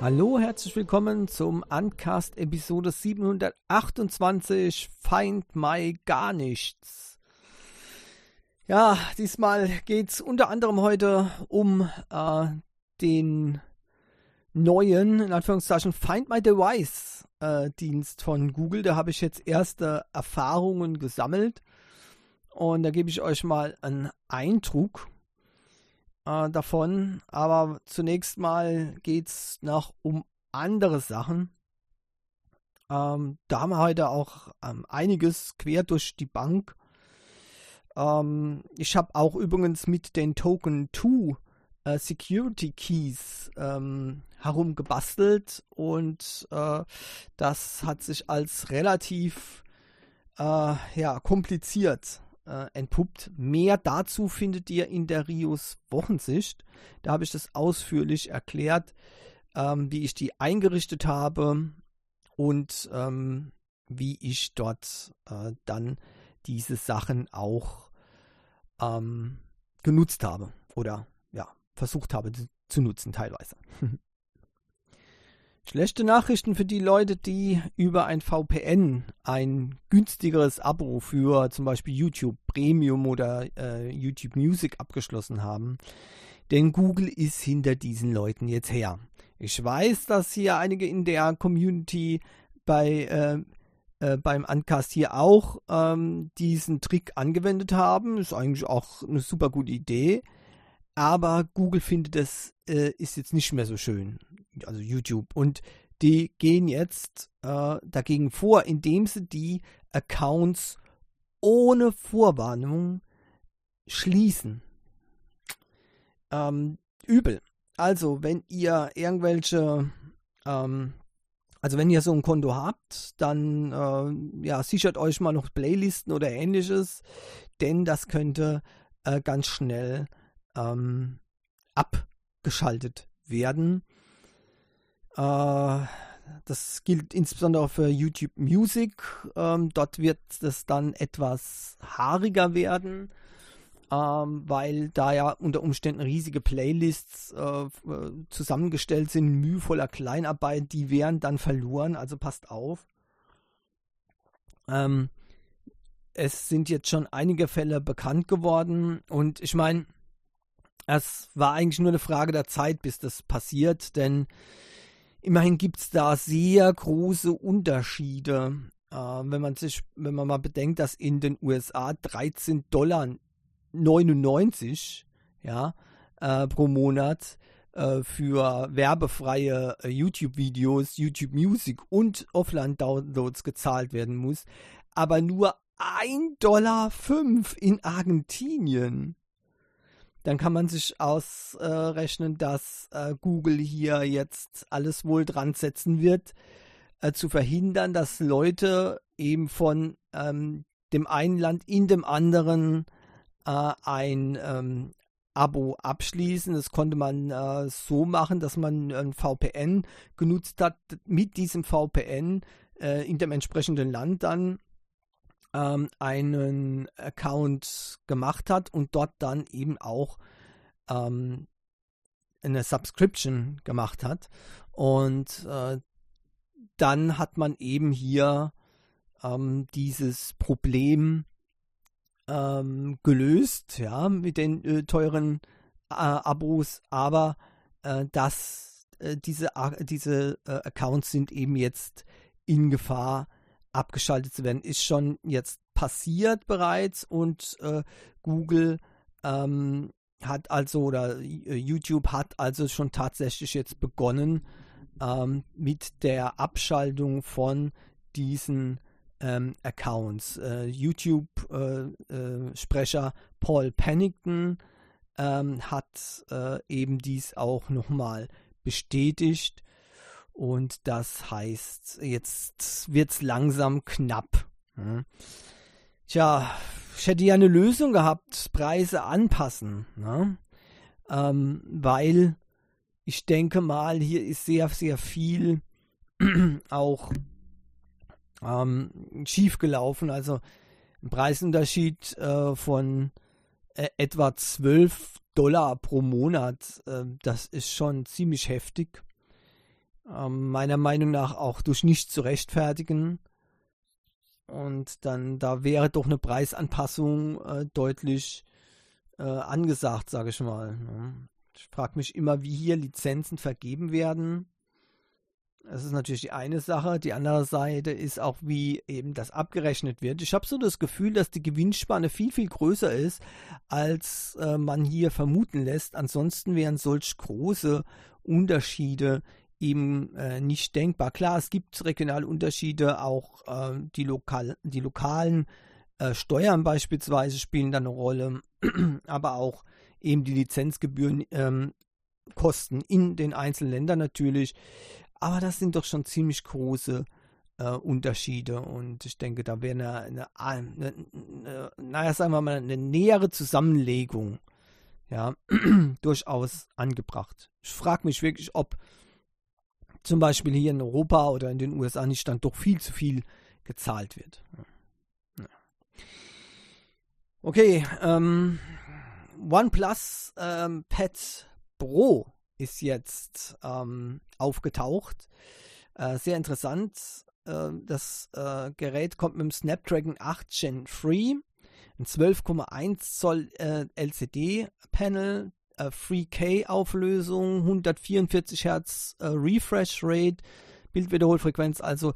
Hallo, herzlich willkommen zum Uncast Episode 728 Find My Gar Nichts. Ja, diesmal geht es unter anderem heute um den neuen, in Anführungszeichen, Find My Device Dienst von Google. Da habe ich jetzt erste Erfahrungen gesammelt und da gebe ich euch mal einen Eindruck davon, aber zunächst mal geht es noch um andere Sachen. Da haben wir heute auch einiges quer durch die Bank. Ich habe auch übrigens mit den Token 2 Security Keys herumgebastelt und das hat sich als relativ kompliziert entpuppt. Mehr dazu findet ihr in der Rios Wochensicht. Da habe ich das ausführlich erklärt, wie ich die eingerichtet habe und wie ich dort dann diese Sachen auch genutzt habe oder versucht habe zu nutzen teilweise. Schlechte Nachrichten für die Leute, die über ein VPN ein günstigeres Abo für zum Beispiel YouTube Premium oder YouTube Music abgeschlossen haben. Denn Google ist hinter diesen Leuten jetzt her. Ich weiß, dass hier einige in der Community beim Uncast hier auch diesen Trick angewendet haben. Ist eigentlich auch eine super gute Idee. Aber Google findet, das ist jetzt nicht mehr so schön, also YouTube. Und die gehen jetzt dagegen vor, indem sie die Accounts ohne Vorwarnung schließen. Übel. Also, wenn ihr wenn ihr so ein Konto habt, dann sichert euch mal noch Playlisten oder ähnliches, denn das könnte ganz schnell abgeschaltet werden. Das gilt insbesondere für YouTube Music. Dort wird es dann etwas haariger werden, weil da ja unter Umständen riesige Playlists zusammengestellt sind, mühevoller Kleinarbeit, die wären dann verloren, also passt auf. Es sind jetzt schon einige Fälle bekannt geworden und ich meine, es war eigentlich nur eine Frage der Zeit, bis das passiert, denn immerhin gibt es da sehr große Unterschiede. Wenn man mal bedenkt, dass in den USA $13,99 pro Monat für werbefreie YouTube-Videos, YouTube Music und Offline-Downloads gezahlt werden muss, aber nur $1,05 in Argentinien. Dann kann man sich ausrechnen, dass Google hier jetzt alles wohl dran setzen wird, zu verhindern, dass Leute eben von dem einen Land in dem anderen ein Abo abschließen. Das konnte man so machen, dass man ein VPN genutzt hat, mit diesem VPN in dem entsprechenden Land dann einen Account gemacht hat und dort dann eben auch eine Subscription gemacht hat. Und dann hat man eben hier dieses Problem gelöst, mit den teuren Abos, aber diese Accounts sind eben jetzt in Gefahr, abgeschaltet zu werden. Ist schon jetzt passiert bereits und Google hat also oder YouTube hat also schon tatsächlich jetzt begonnen mit der Abschaltung von diesen Accounts. YouTube-Sprecher Paul Pennington hat eben dies auch nochmal bestätigt. Und das heißt, jetzt wird es langsam knapp. Tja, ich hätte ja eine Lösung gehabt, Preise anpassen. Weil ich denke mal, hier ist sehr, sehr viel auch schief gelaufen. Also ein Preisunterschied von etwa $12 pro Monat. Das ist schon ziemlich heftig. Meiner Meinung nach auch durch nichts zu rechtfertigen. Und dann, da wäre doch eine Preisanpassung deutlich angesagt, sage ich mal. Ne? Ich frage mich immer, wie hier Lizenzen vergeben werden. Das ist natürlich die eine Sache. Die andere Seite ist auch, wie eben das abgerechnet wird. Ich habe so das Gefühl, dass die Gewinnspanne viel, viel größer ist, als man hier vermuten lässt. Ansonsten wären solch große Unterschiede eben nicht denkbar. Klar, es gibt regionale Unterschiede, auch die lokalen Steuern beispielsweise spielen da eine Rolle, aber auch eben die Lizenzgebühren Kosten in den einzelnen Ländern natürlich. Aber das sind doch schon ziemlich große Unterschiede und ich denke, da wäre naja, sagen wir mal, eine nähere Zusammenlegung ja, durchaus angebracht. Ich frage mich wirklich, ob zum Beispiel hier in Europa oder in den USA nicht dann doch viel zu viel gezahlt wird. Ja. Okay, OnePlus Pad Pro ist jetzt aufgetaucht. Sehr interessant. Das Gerät kommt mit dem Snapdragon 8 Gen 3, ein 12,1 Zoll LCD-Panel, 3K-Auflösung, 144 Hertz Refresh Rate, Bildwiederholfrequenz, also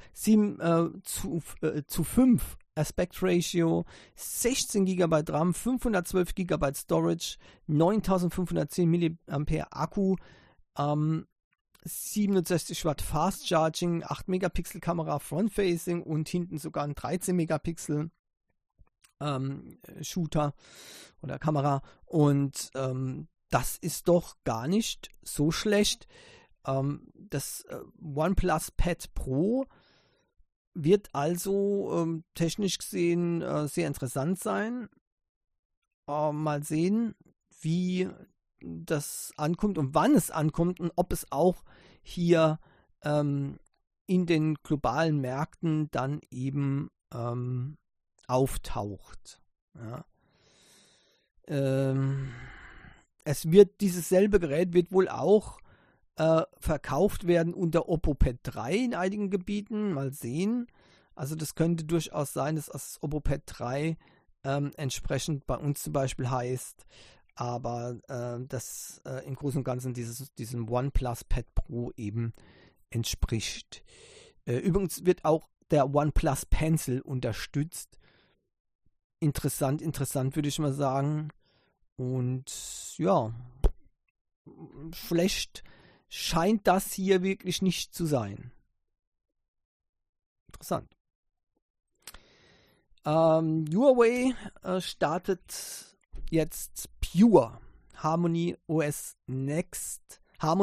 7:5 Aspect Ratio, 16 GB RAM, 512 GB Storage, 9510 mAh Akku, 67 Watt Fast Charging, 8 Megapixel Kamera Front-Facing und hinten sogar ein 13 Megapixel Shooter oder Kamera und das ist doch gar nicht so schlecht. Das OnePlus Pad Pro wird also technisch gesehen sehr interessant sein. Mal sehen, wie das ankommt und wann es ankommt und ob es auch hier in den globalen Märkten dann eben auftaucht. Ja. Dieses selbe Gerät wird wohl auch verkauft werden unter Oppo Pad 3 in einigen Gebieten. Mal sehen. Also das könnte durchaus sein, dass das Oppo Pad 3 entsprechend bei uns zum Beispiel heißt, aber das im Großen und Ganzen diesem OnePlus Pad Pro eben entspricht. Übrigens wird auch der OnePlus Pencil unterstützt. Interessant würde ich mal sagen. Und ja, schlecht scheint das hier wirklich nicht zu sein. Interessant. Huawei startet jetzt Pure Harmony OS Next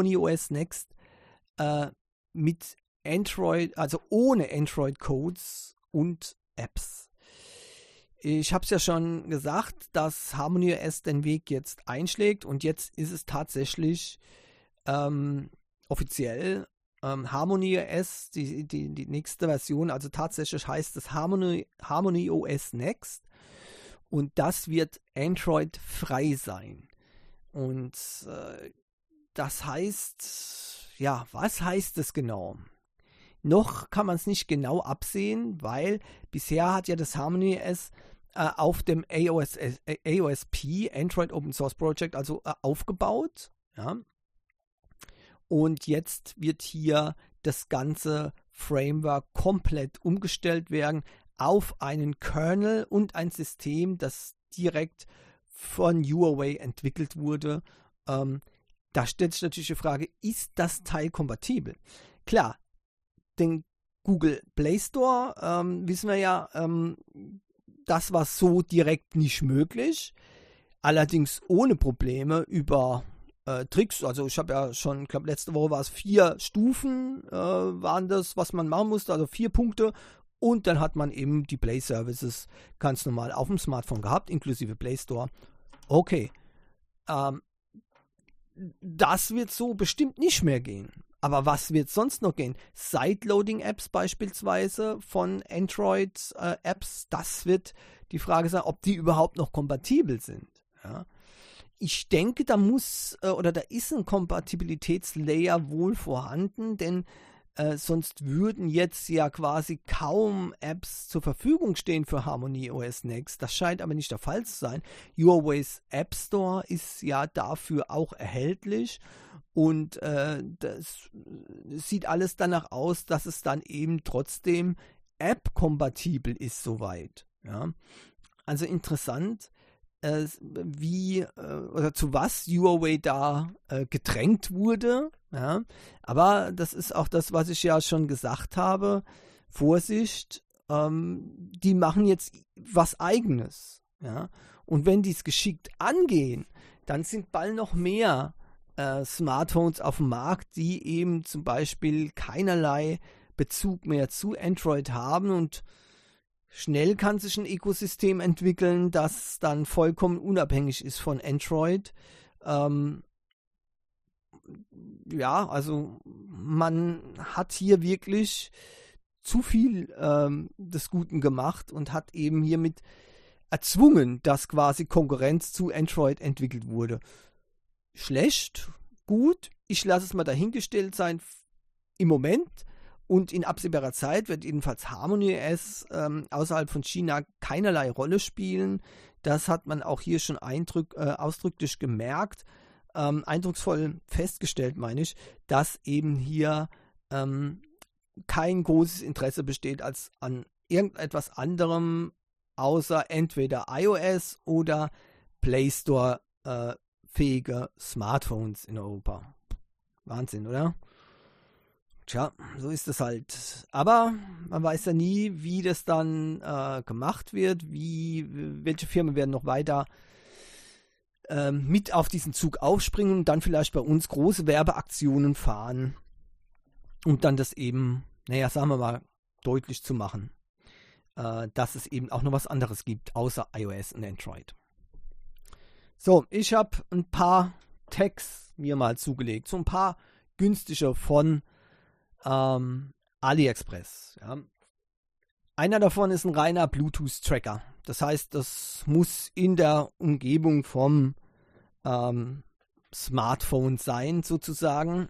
mit Android, also ohne Android-Codes und Apps. Ich habe es ja schon gesagt, dass Harmony OS den Weg jetzt einschlägt und jetzt ist es tatsächlich offiziell Harmony OS, die nächste Version, also tatsächlich heißt es Harmony OS Next und das wird Android frei sein. Und das heißt, ja, was heißt das genau? Noch kann man es nicht genau absehen, weil bisher hat ja das Harmony OS auf dem AOSP, Android Open Source Project, also aufgebaut. Ja. Und jetzt wird hier das ganze Framework komplett umgestellt werden auf einen Kernel und ein System, das direkt von Huawei entwickelt wurde. Da stellt sich natürlich die Frage, ist das Teil kompatibel? Klar, den Google Play Store, wissen wir ja, das war so direkt nicht möglich. Allerdings ohne Probleme über Tricks. Also ich habe ja schon, ich glaube letzte Woche war es 4 Stufen, waren das, was man machen musste, also 4 Punkte. Und dann hat man eben die Play Services ganz normal auf dem Smartphone gehabt, inklusive Play Store. Okay. Das wird so bestimmt nicht mehr gehen. Aber was wird sonst noch gehen? Sideloading-Apps beispielsweise von Android-Apps, das wird die Frage sein, ob die überhaupt noch kompatibel sind. Ja. Ich denke, da muss oder da ist ein Kompatibilitätslayer wohl vorhanden, denn sonst würden jetzt ja quasi kaum Apps zur Verfügung stehen für Harmony OS Next. Das scheint aber nicht der Fall zu sein. Huawei's App Store ist ja dafür auch erhältlich und das sieht alles danach aus, dass es dann eben trotzdem App-kompatibel ist soweit. Ja? Also interessant, wie oder zu was Huawei da gedrängt wurde. Ja? Aber das ist auch das, was ich ja schon gesagt habe. Vorsicht, die machen jetzt was Eigenes. Ja? Und wenn die es geschickt angehen, dann sind bald noch mehr Smartphones auf dem Markt, die eben zum Beispiel keinerlei Bezug mehr zu Android haben und schnell kann sich ein Ökosystem entwickeln, das dann vollkommen unabhängig ist von Android. Ja, also man hat hier wirklich zu viel des Guten gemacht und hat eben hiermit erzwungen, dass quasi Konkurrenz zu Android entwickelt wurde. Schlecht, gut, ich lasse es mal dahingestellt sein im Moment. Und in absehbarer Zeit wird jedenfalls Harmony OS außerhalb von China keinerlei Rolle spielen. Das hat man auch hier schon ausdrücklich gemerkt, eindrucksvoll festgestellt, meine ich, dass eben hier kein großes Interesse besteht als an irgendetwas anderem, außer entweder iOS oder Play Store fähige Smartphones in Europa. Wahnsinn, oder? Tja, so ist es halt. Aber man weiß ja nie, wie das dann gemacht wird, welche Firmen werden noch weiter mit auf diesen Zug aufspringen und dann vielleicht bei uns große Werbeaktionen fahren, um dann das eben, naja, sagen wir mal, deutlich zu machen, dass es eben auch noch was anderes gibt, außer iOS und Android. So, ich habe ein paar Tags mir mal zugelegt, so ein paar günstige von AliExpress. Ja. Einer davon ist ein reiner Bluetooth-Tracker. Das heißt, das muss in der Umgebung vom Smartphone sein, sozusagen,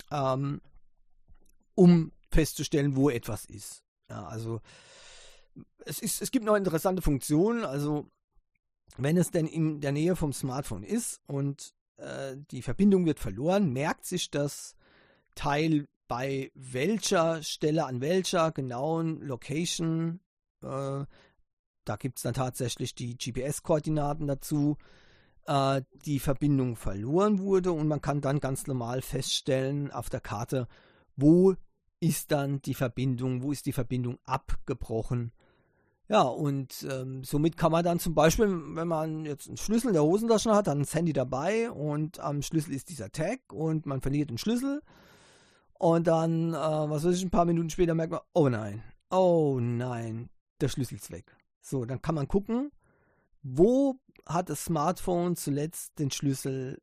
um festzustellen, wo etwas ist. Ja, also es gibt noch interessante Funktionen. Also wenn es denn in der Nähe vom Smartphone ist und die Verbindung wird verloren, merkt sich das Teil bei welcher Stelle an welcher genauen Location, da gibt es dann tatsächlich die GPS-Koordinaten dazu, die Verbindung verloren wurde und man kann dann ganz normal feststellen auf der Karte, wo ist dann die Verbindung, wo ist die Verbindung abgebrochen. Ja, und somit kann man dann zum Beispiel, wenn man jetzt einen Schlüssel in der Hosentasche hat, dann das Handy dabei und am Schlüssel ist dieser Tag und man verliert den Schlüssel. Und dann, was weiß ich, ein paar Minuten später merkt man, oh nein, der Schlüssel ist weg. So, dann kann man gucken, wo hat das Smartphone zuletzt den Schlüssel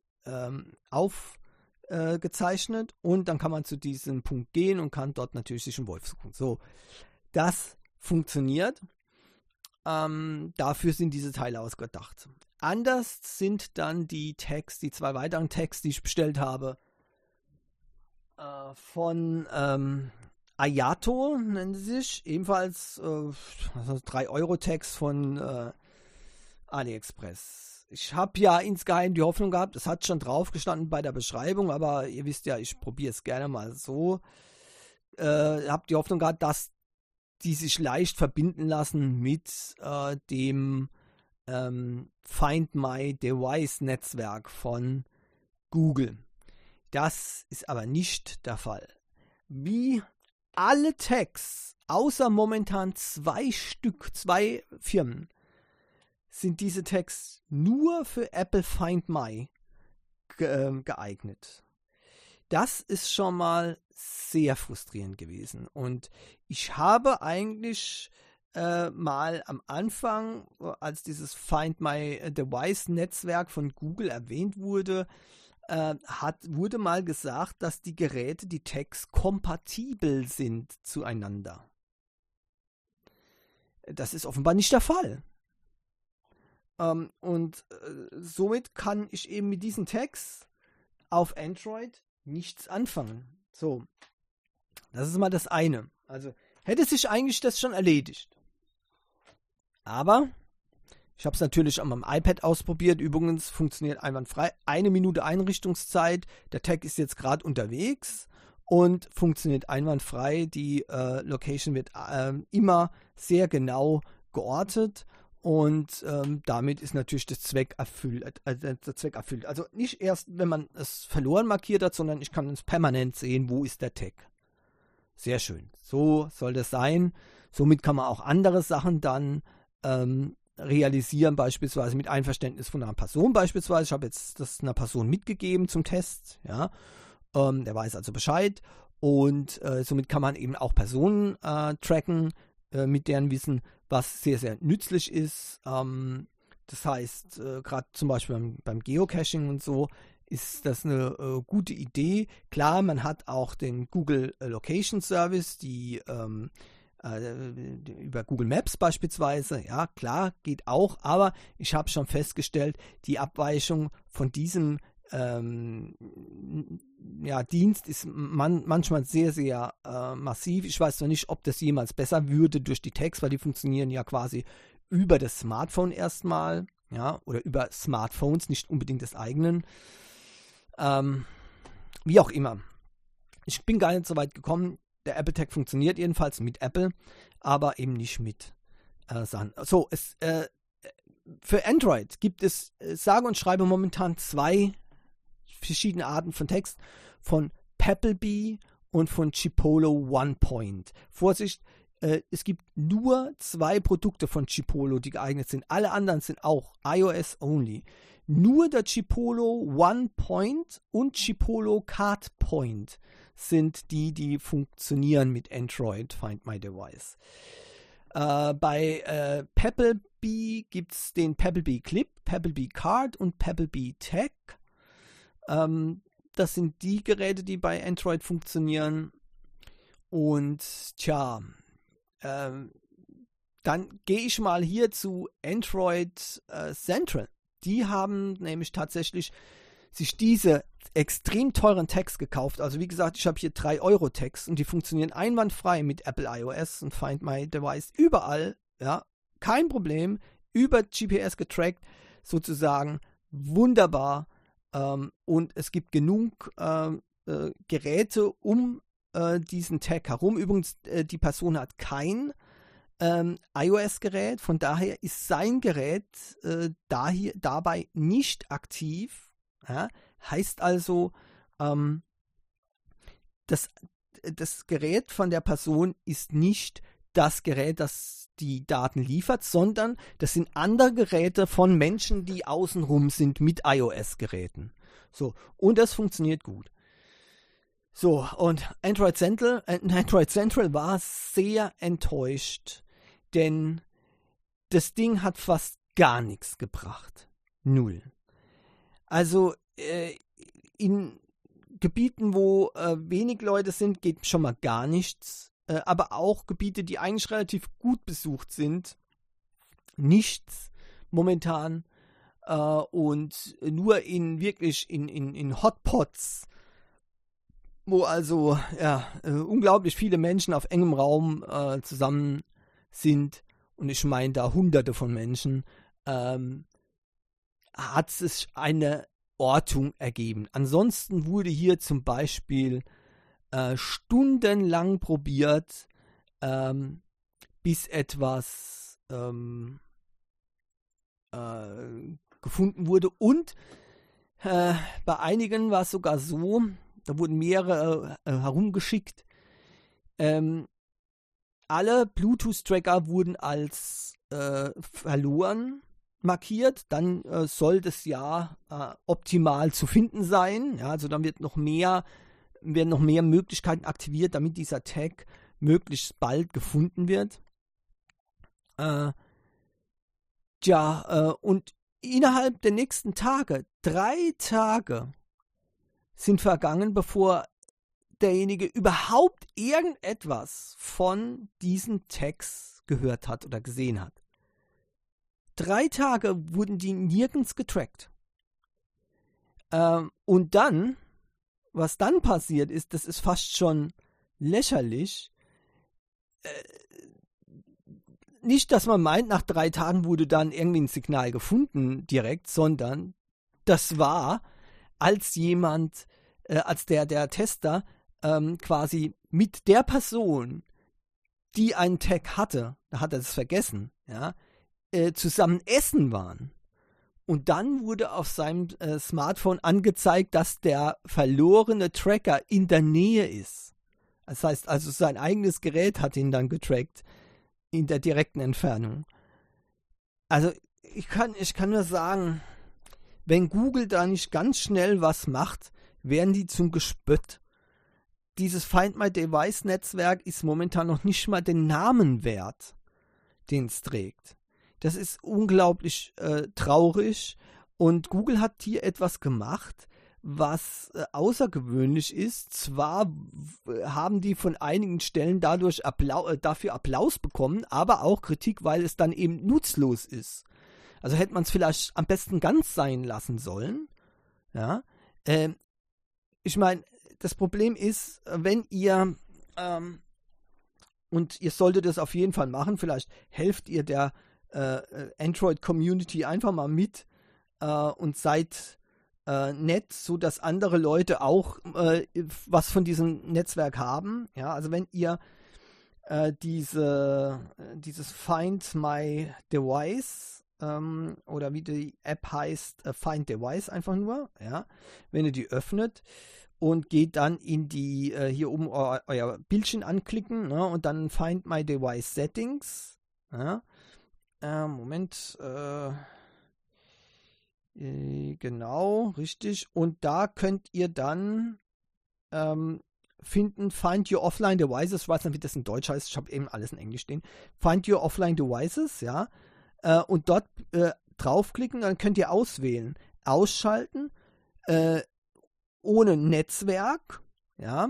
aufgezeichnet und dann kann man zu diesem Punkt gehen und kann dort natürlich sich einen Wolf suchen. So, das funktioniert. Dafür sind diese Teile ausgedacht. Anders sind dann die Tags, die zwei weiteren Tags, die ich bestellt habe, von Ayato, nennen sie sich, ebenfalls 3-Euro-Tags von AliExpress. Ich habe ja insgeheim die Hoffnung gehabt, es hat schon drauf gestanden bei der Beschreibung, aber ihr wisst ja, ich probiere es gerne mal so. Habe die Hoffnung gehabt, dass die sich leicht verbinden lassen mit dem Find My Device Netzwerk von Google. Das ist aber nicht der Fall. Wie alle Tags, außer momentan 2 Firmen, sind diese Tags nur für Apple Find My geeignet. Das ist schon mal sehr frustrierend gewesen. Und ich habe eigentlich mal am Anfang, als dieses Find My Device Netzwerk von Google erwähnt wurde, wurde mal gesagt, dass die Geräte, die Tags, kompatibel sind zueinander. Das ist offenbar nicht der Fall. Somit kann ich eben mit diesen Tags auf Android nichts anfangen. So, das ist mal das eine. Also hätte sich eigentlich das schon erledigt. Aber ich habe es natürlich an meinem iPad ausprobiert. Übrigens funktioniert einwandfrei. 1 Minute Einrichtungszeit. Der Tag ist jetzt gerade unterwegs und funktioniert einwandfrei. Die Location wird immer sehr genau geortet. Und damit ist natürlich der Zweck erfüllt. Also nicht erst, wenn man es verloren markiert hat, sondern ich kann es permanent sehen, wo ist der Tag. Sehr schön. So soll das sein. Somit kann man auch andere Sachen dann realisieren, beispielsweise mit Einverständnis von einer Person beispielsweise. Ich habe jetzt das einer Person mitgegeben zum Test. Ja. Der weiß also Bescheid. Und somit kann man eben auch Personen tracken, mit deren Wissen, was sehr, sehr nützlich ist. Das heißt, gerade zum Beispiel beim Geocaching und so, ist das eine gute Idee. Klar, man hat auch den Google Location Service, die über Google Maps beispielsweise, ja klar, geht auch, aber ich habe schon festgestellt, die Abweichung von diesem Dienst ist manchmal sehr, sehr massiv. Ich weiß noch nicht, ob das jemals besser würde durch die Tags, weil die funktionieren ja quasi über das Smartphone erstmal, ja, oder über Smartphones, nicht unbedingt des eigenen. Wie auch immer. Ich bin gar nicht so weit gekommen. Der Apple Tag funktioniert jedenfalls mit Apple, aber eben nicht mit Sachen. So, für Android gibt es sage und schreibe momentan 2 verschiedene Arten von Text, von Pebblebee und von Chipolo OnePoint. Vorsicht, es gibt nur 2 Produkte von Chipolo, die geeignet sind. Alle anderen sind auch iOS only. Nur der Chipolo OnePoint und Chipolo CardPoint sind die funktionieren mit Android Find My Device. Bei Pebblebee gibt es den Pebblebee Clip, Pebblebee Card und Pebblebee Tag. Das sind die Geräte, die bei Android funktionieren. Und dann gehe ich mal hier zu Android Central. Die haben nämlich tatsächlich sich diese extrem teuren Tags gekauft. Also wie gesagt, ich habe hier 3 Euro Tags und die funktionieren einwandfrei mit Apple iOS und Find My Device überall. Ja, kein Problem. Über GPS getrackt, sozusagen wunderbar. Und es gibt genug Geräte um diesen Tag herum. Übrigens, die Person hat kein iOS-Gerät, von daher ist sein Gerät dabei nicht aktiv. Ja? Heißt also, das Gerät von der Person ist nicht das Gerät, das die Daten liefert, sondern das sind andere Geräte von Menschen, die außenrum sind mit iOS-Geräten. So, und das funktioniert gut. So, und Android Central war sehr enttäuscht, denn das Ding hat fast gar nichts gebracht. 0. Also in Gebieten, wo wenig Leute sind, geht schon mal gar nichts. Aber auch Gebiete, die eigentlich relativ gut besucht sind, nichts momentan. Und nur wirklich in Hotpots, wo also unglaublich viele Menschen auf engem Raum zusammen sind, und ich meine da Hunderte von Menschen, hat sich eine Ortung ergeben. Ansonsten wurde hier zum Beispiel stundenlang probiert, bis etwas gefunden wurde. Und bei einigen war es sogar so, da wurden mehrere herumgeschickt. Alle Bluetooth-Tracker wurden als verloren markiert. Dann soll das ja optimal zu finden sein. Ja, also dann werden noch mehr Möglichkeiten aktiviert, damit dieser Tag möglichst bald gefunden wird. Und innerhalb der nächsten Tage, 3 Tage, sind vergangen, bevor derjenige überhaupt irgendetwas von diesen Tags gehört hat oder gesehen hat. 3 Tage wurden die nirgends getrackt. Und dann, was dann passiert ist, das ist fast schon lächerlich. Nicht, dass man meint, nach 3 Tagen wurde dann irgendwie ein Signal gefunden direkt, sondern das war, als der Tester quasi mit der Person, die einen Tag hatte, da hat er es vergessen, ja, zusammen essen waren. Und dann wurde auf seinem Smartphone angezeigt, dass der verlorene Tracker in der Nähe ist. Das heißt also, sein eigenes Gerät hat ihn dann getrackt in der direkten Entfernung. Also ich kann nur sagen, wenn Google da nicht ganz schnell was macht, werden die zum Gespött. Dieses Find My Device Netzwerk ist momentan noch nicht mal den Namen wert, den es trägt. Das ist unglaublich traurig, und Google hat hier etwas gemacht, was außergewöhnlich ist. Zwar haben die von einigen Stellen dadurch dafür Applaus bekommen, aber auch Kritik, weil es dann eben nutzlos ist. Also hätte man es vielleicht am besten ganz sein lassen sollen. Ja. Ich meine, das Problem ist, wenn ihr, und ihr solltet es auf jeden Fall machen, vielleicht helft ihr der Android-Community einfach mal mit und seid nett, sodass andere Leute auch was von diesem Netzwerk haben. Ja, also wenn ihr dieses Find My Device oder wie die App heißt, Find Device einfach nur, ja, wenn ihr die öffnet und geht dann in die, hier oben euer Bildchen anklicken, ne, und dann Find My Device Settings, ja, Moment, genau, richtig. Und da könnt ihr dann finden, Find Your Offline Devices. Ich weiß nicht, wie das in Deutsch heißt. Ich habe eben alles in Englisch stehen. Find Your Offline Devices, ja. Und dort draufklicken, dann könnt ihr auswählen. Ausschalten, ohne Netzwerk, ja.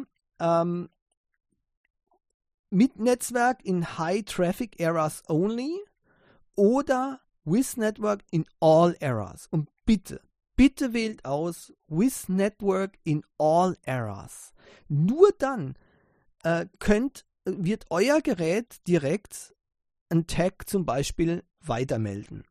Mit Netzwerk in High Traffic Areas Only oder with Network in all Areas. Und bitte wählt aus with Network in all Areas. Nur dann wird euer Gerät direkt einen Tag zum Beispiel weitermelden.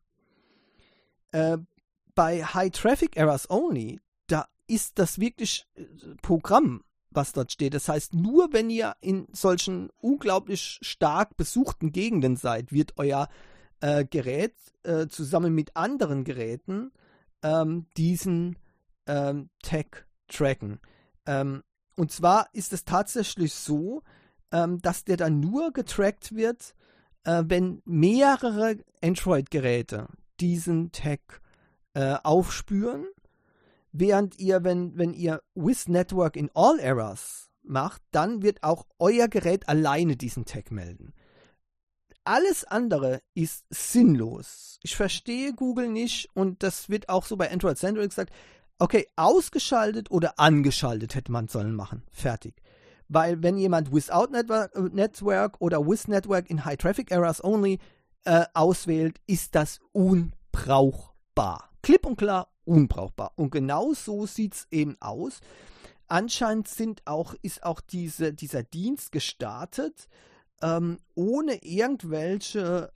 Bei High Traffic Areas Only, da ist das wirklich Programm, was dort steht. Das heißt, nur wenn ihr in solchen unglaublich stark besuchten Gegenden seid, wird euer Gerät zusammen mit anderen Geräten diesen Tag tracken. Und zwar ist es tatsächlich so, dass der dann nur getrackt wird, wenn mehrere Android-Geräte diesen Tag aufspüren, während ihr, wenn ihr with Network in all Areas macht, dann wird auch euer Gerät alleine diesen Tag melden. Alles andere ist sinnlos. Ich verstehe Google nicht, und das wird auch so bei Android Central gesagt. Okay, ausgeschaltet oder angeschaltet hätte man sollen machen. Fertig. Weil wenn jemand without Network oder with Network in High Traffic Areas Only auswählt, ist das unbrauchbar. Klipp und klar unbrauchbar. Und genau so sieht es eben aus. Anscheinend ist auch dieser Dienst gestartet, ohne irgendwelche,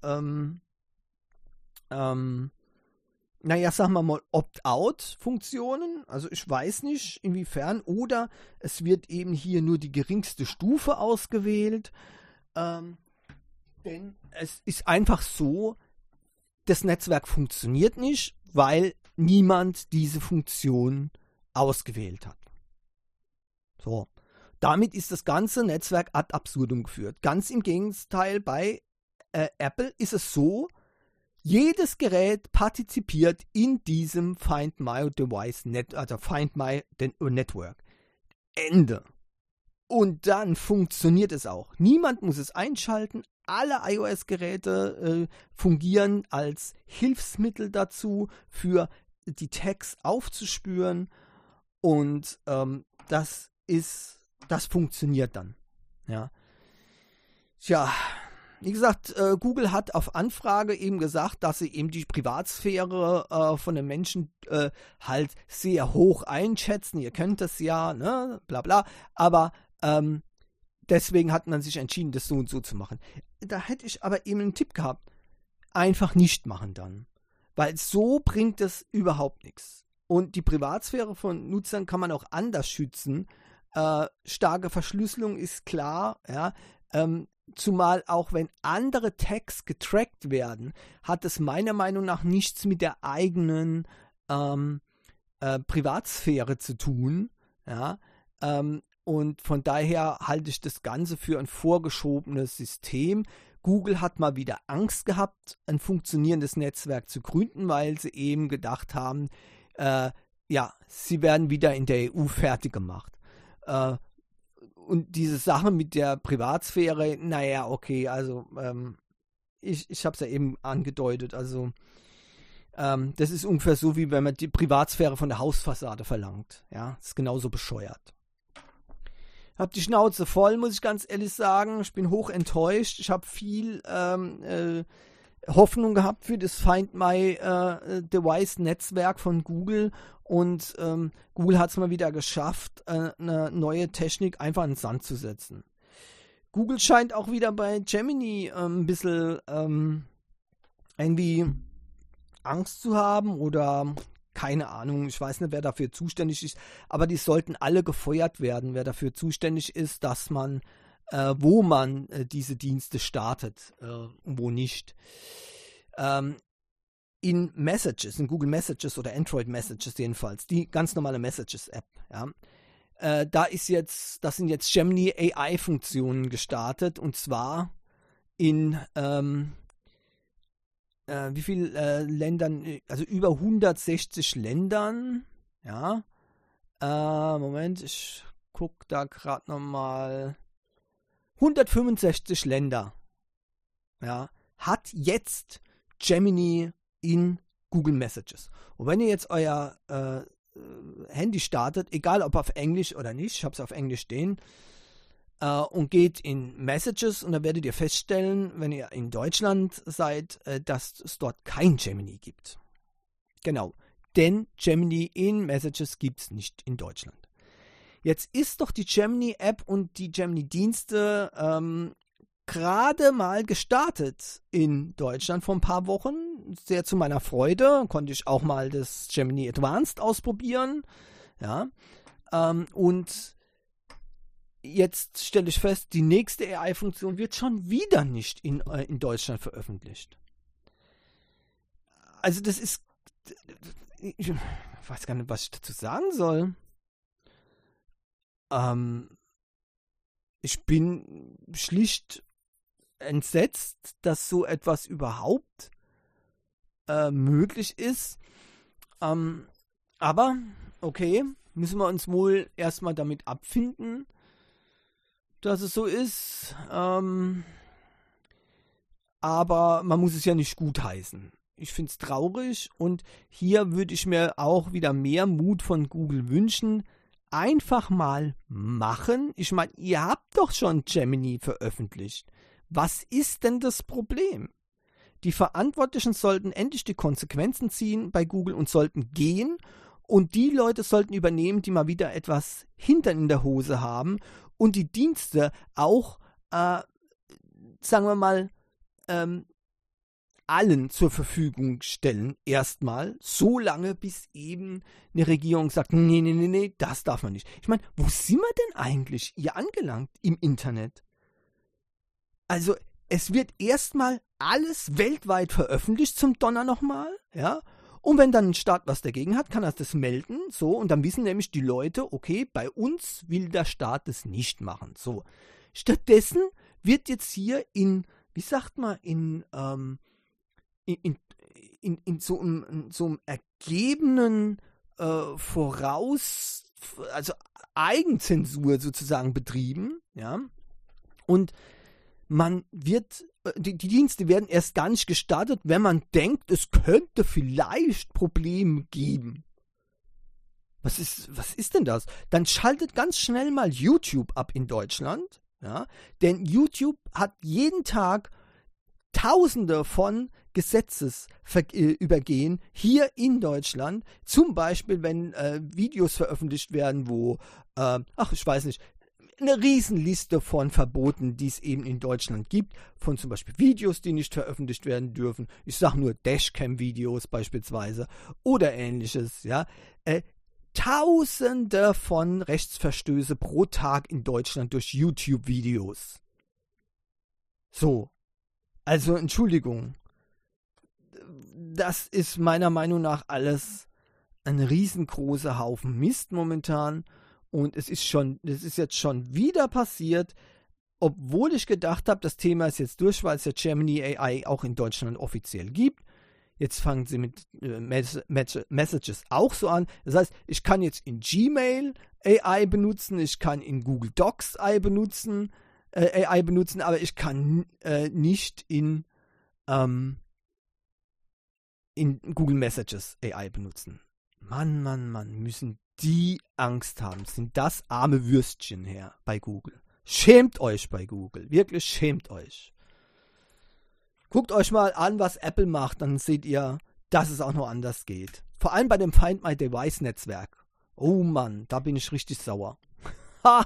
sagen wir mal, Opt-out-Funktionen. Also ich weiß nicht, inwiefern. Oder es wird eben hier nur die geringste Stufe ausgewählt. Denn es ist einfach so, das Netzwerk funktioniert nicht, weil niemand diese Funktion ausgewählt hat. So. Damit ist das ganze Netzwerk ad absurdum geführt. Ganz im Gegenteil, bei Apple ist es so, jedes Gerät partizipiert in diesem Find My Device Find My Network. Ende. Und dann funktioniert es auch. Niemand muss es einschalten. Alle iOS-Geräte fungieren als Hilfsmittel dazu, für die Tags aufzuspüren. Und das funktioniert dann. Ja. Tja, wie gesagt, Google hat auf Anfrage eben gesagt, dass sie eben die Privatsphäre von den Menschen halt sehr hoch einschätzen. Ihr kennt das ja, ne, bla bla. Aber deswegen hat man sich entschieden, das so und so zu machen. Da hätte ich aber eben einen Tipp gehabt. Einfach nicht machen dann. Weil so bringt es überhaupt nichts. Und die Privatsphäre von Nutzern kann man auch anders schützen. Starke Verschlüsselung ist klar, ja. Zumal auch wenn andere Tags getrackt werden, hat es meiner Meinung nach nichts mit der eigenen Privatsphäre zu tun. Ja? Und von daher halte ich das Ganze für ein vorgeschobenes System. Google hat mal wieder Angst gehabt, ein funktionierendes Netzwerk zu gründen, weil sie eben gedacht haben, sie werden wieder in der EU fertig gemacht. Und diese Sache mit der Privatsphäre, naja, okay, also ich habe es ja eben angedeutet, also das ist ungefähr so, wie wenn man die Privatsphäre von der Hausfassade verlangt. Ja, das ist genauso bescheuert. Hab die Schnauze voll, muss ich ganz ehrlich sagen. Ich bin hoch enttäuscht. Ich habe viel Hoffnung gehabt für das Find My Device Netzwerk von Google. Und Google hat es mal wieder geschafft, eine neue Technik einfach in den Sand zu setzen. Google scheint auch wieder bei Gemini ein bisschen irgendwie Angst zu haben oder keine Ahnung, ich weiß nicht, wer dafür zuständig ist, aber die sollten alle gefeuert werden, wer dafür zuständig ist, dass man, wo man diese Dienste startet und wo nicht. In Messages, in Google Messages oder Android Messages jedenfalls, die ganz normale Messages-App, ja, das sind jetzt Gemini AI-Funktionen gestartet und zwar in wie viel Ländern, also über 160 Ländern, ja, Moment, ich gucke da gerade nochmal, 165 Länder, ja, hat jetzt Gemini in Google Messages. Und wenn ihr jetzt euer Handy startet, egal ob auf Englisch oder nicht, ich habe es auf Englisch stehen, und geht in Messages und dann werdet ihr feststellen, wenn ihr in Deutschland seid, dass es dort kein Gemini gibt. Genau, denn Gemini in Messages gibt es nicht in Deutschland. Jetzt ist doch die Gemini-App und die Gemini-Dienste gerade mal gestartet in Deutschland vor ein paar Wochen. Sehr zu meiner Freude konnte ich auch mal das Gemini Advanced ausprobieren. Ja, und jetzt stelle ich fest, die nächste AI-Funktion wird schon wieder nicht in Deutschland veröffentlicht. Also das ist, ich weiß gar nicht, was ich dazu sagen soll. Ich bin schlicht entsetzt, dass so etwas überhaupt möglich ist. Aber, okay, müssen wir uns wohl erstmal damit abfinden, dass es so ist. Aber man muss es ja nicht gutheißen. Ich finde es traurig und hier würde ich mir auch wieder mehr Mut von Google wünschen. Einfach mal machen. Ich meine, ihr habt doch schon Gemini veröffentlicht. Was ist denn das Problem? Die Verantwortlichen sollten endlich die Konsequenzen ziehen bei Google und sollten gehen. Und die Leute sollten übernehmen, die mal wieder etwas Hintern in der Hose haben und die Dienste auch, sagen wir mal, allen zur Verfügung stellen. Erstmal, so lange, bis eben eine Regierung sagt, nee, das darf man nicht. Ich meine, wo sind wir denn eigentlich hier angelangt im Internet? Also, es wird erstmal alles weltweit veröffentlicht zum Donner nochmal, ja. Und wenn dann ein Staat was dagegen hat, kann er das melden, so, und dann wissen nämlich die Leute, okay, bei uns will der Staat das nicht machen, so. Stattdessen wird jetzt hier in so einem ergebenen also Eigenzensur sozusagen betrieben, ja, und die Dienste werden erst gar nicht gestartet, wenn man denkt, es könnte vielleicht Probleme geben. Was ist denn das? Dann schaltet ganz schnell mal YouTube ab in Deutschland, ja, denn YouTube hat jeden Tag Tausende von Gesetzesübergehen hier in Deutschland, zum Beispiel wenn Videos veröffentlicht werden, wo, ich weiß nicht, eine Riesenliste von Verboten, die es eben in Deutschland gibt, von zum Beispiel Videos, die nicht veröffentlicht werden dürfen. Ich sage nur Dashcam-Videos beispielsweise oder ähnliches. Ja, Tausende von Rechtsverstöße pro Tag in Deutschland durch YouTube-Videos. So, also Entschuldigung, das ist meiner Meinung nach alles ein riesengroßer Haufen Mist momentan. Und es ist jetzt schon wieder passiert, obwohl ich gedacht habe, das Thema ist jetzt durch, weil es ja Gemini AI auch in Deutschland offiziell gibt. Jetzt fangen sie mit Messages auch so an. Das heißt, ich kann jetzt in Gmail AI benutzen, ich kann in Google Docs AI benutzen, aber ich kann nicht in Google Messages AI benutzen. Mann, müssen die Angst haben. Sind das arme Würstchen her bei Google. Schämt euch bei Google. Wirklich schämt euch. Guckt euch mal an, was Apple macht, dann seht ihr, dass es auch noch anders geht. Vor allem bei dem Find My Device Netzwerk. Oh Mann, da bin ich richtig sauer. Ha!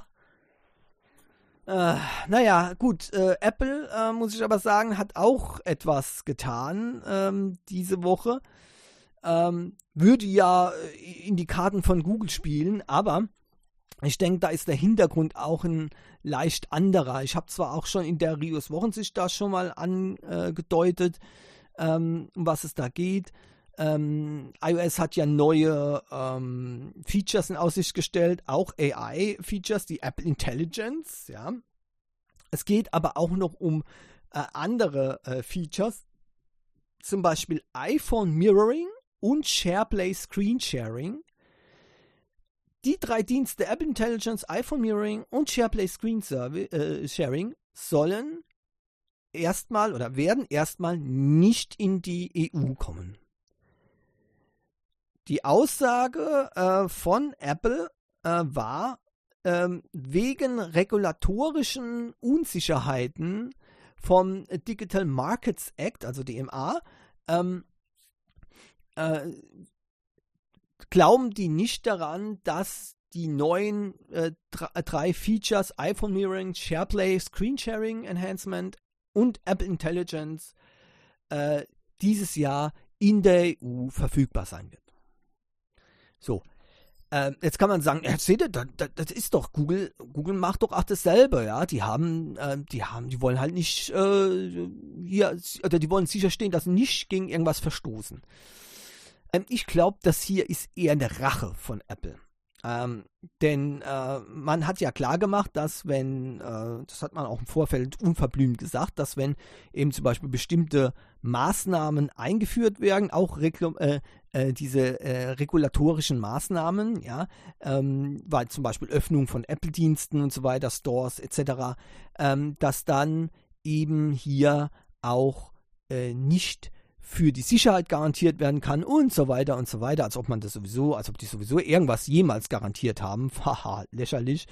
Naja, gut, Apple, muss ich aber sagen, hat auch etwas getan diese Woche. Würde ja in die Karten von Google spielen, aber ich denke, da ist der Hintergrund auch ein leicht anderer. Ich habe zwar auch schon in der Rios Wochensicht da schon mal angedeutet, um was es da geht. iOS hat ja neue Features in Aussicht gestellt, auch AI-Features, die Apple Intelligence, ja. Es geht aber auch noch um andere Features, zum Beispiel iPhone Mirroring und SharePlay Screen Sharing. Die drei Dienste Apple Intelligence, iPhone Mirroring und SharePlay Screen Sharing sollen werden erstmal nicht in die EU kommen. Die Aussage von Apple war, wegen regulatorischen Unsicherheiten vom Digital Markets Act, also DMA, glauben die nicht daran, dass die neuen drei Features iPhone Mirroring, SharePlay, Screen Sharing Enhancement und Apple Intelligence dieses Jahr in der EU verfügbar sein wird. So, jetzt kann man sagen, seht ihr, das ist doch Google macht doch auch dasselbe, ja, die wollen halt nicht die wollen sicherstellen, dass sie nicht gegen irgendwas verstoßen. Ich glaube, das hier ist eher eine Rache von Apple. Denn man hat ja klar gemacht, dass das hat man auch im Vorfeld unverblümt gesagt, dass wenn eben zum Beispiel bestimmte Maßnahmen eingeführt werden, auch diese regulatorischen Maßnahmen, ja, weil zum Beispiel Öffnung von Apple-Diensten und so weiter, Stores etc., dass dann eben hier auch nicht für die Sicherheit garantiert werden kann und so weiter, als ob die sowieso irgendwas jemals garantiert haben. Haha, lächerlich.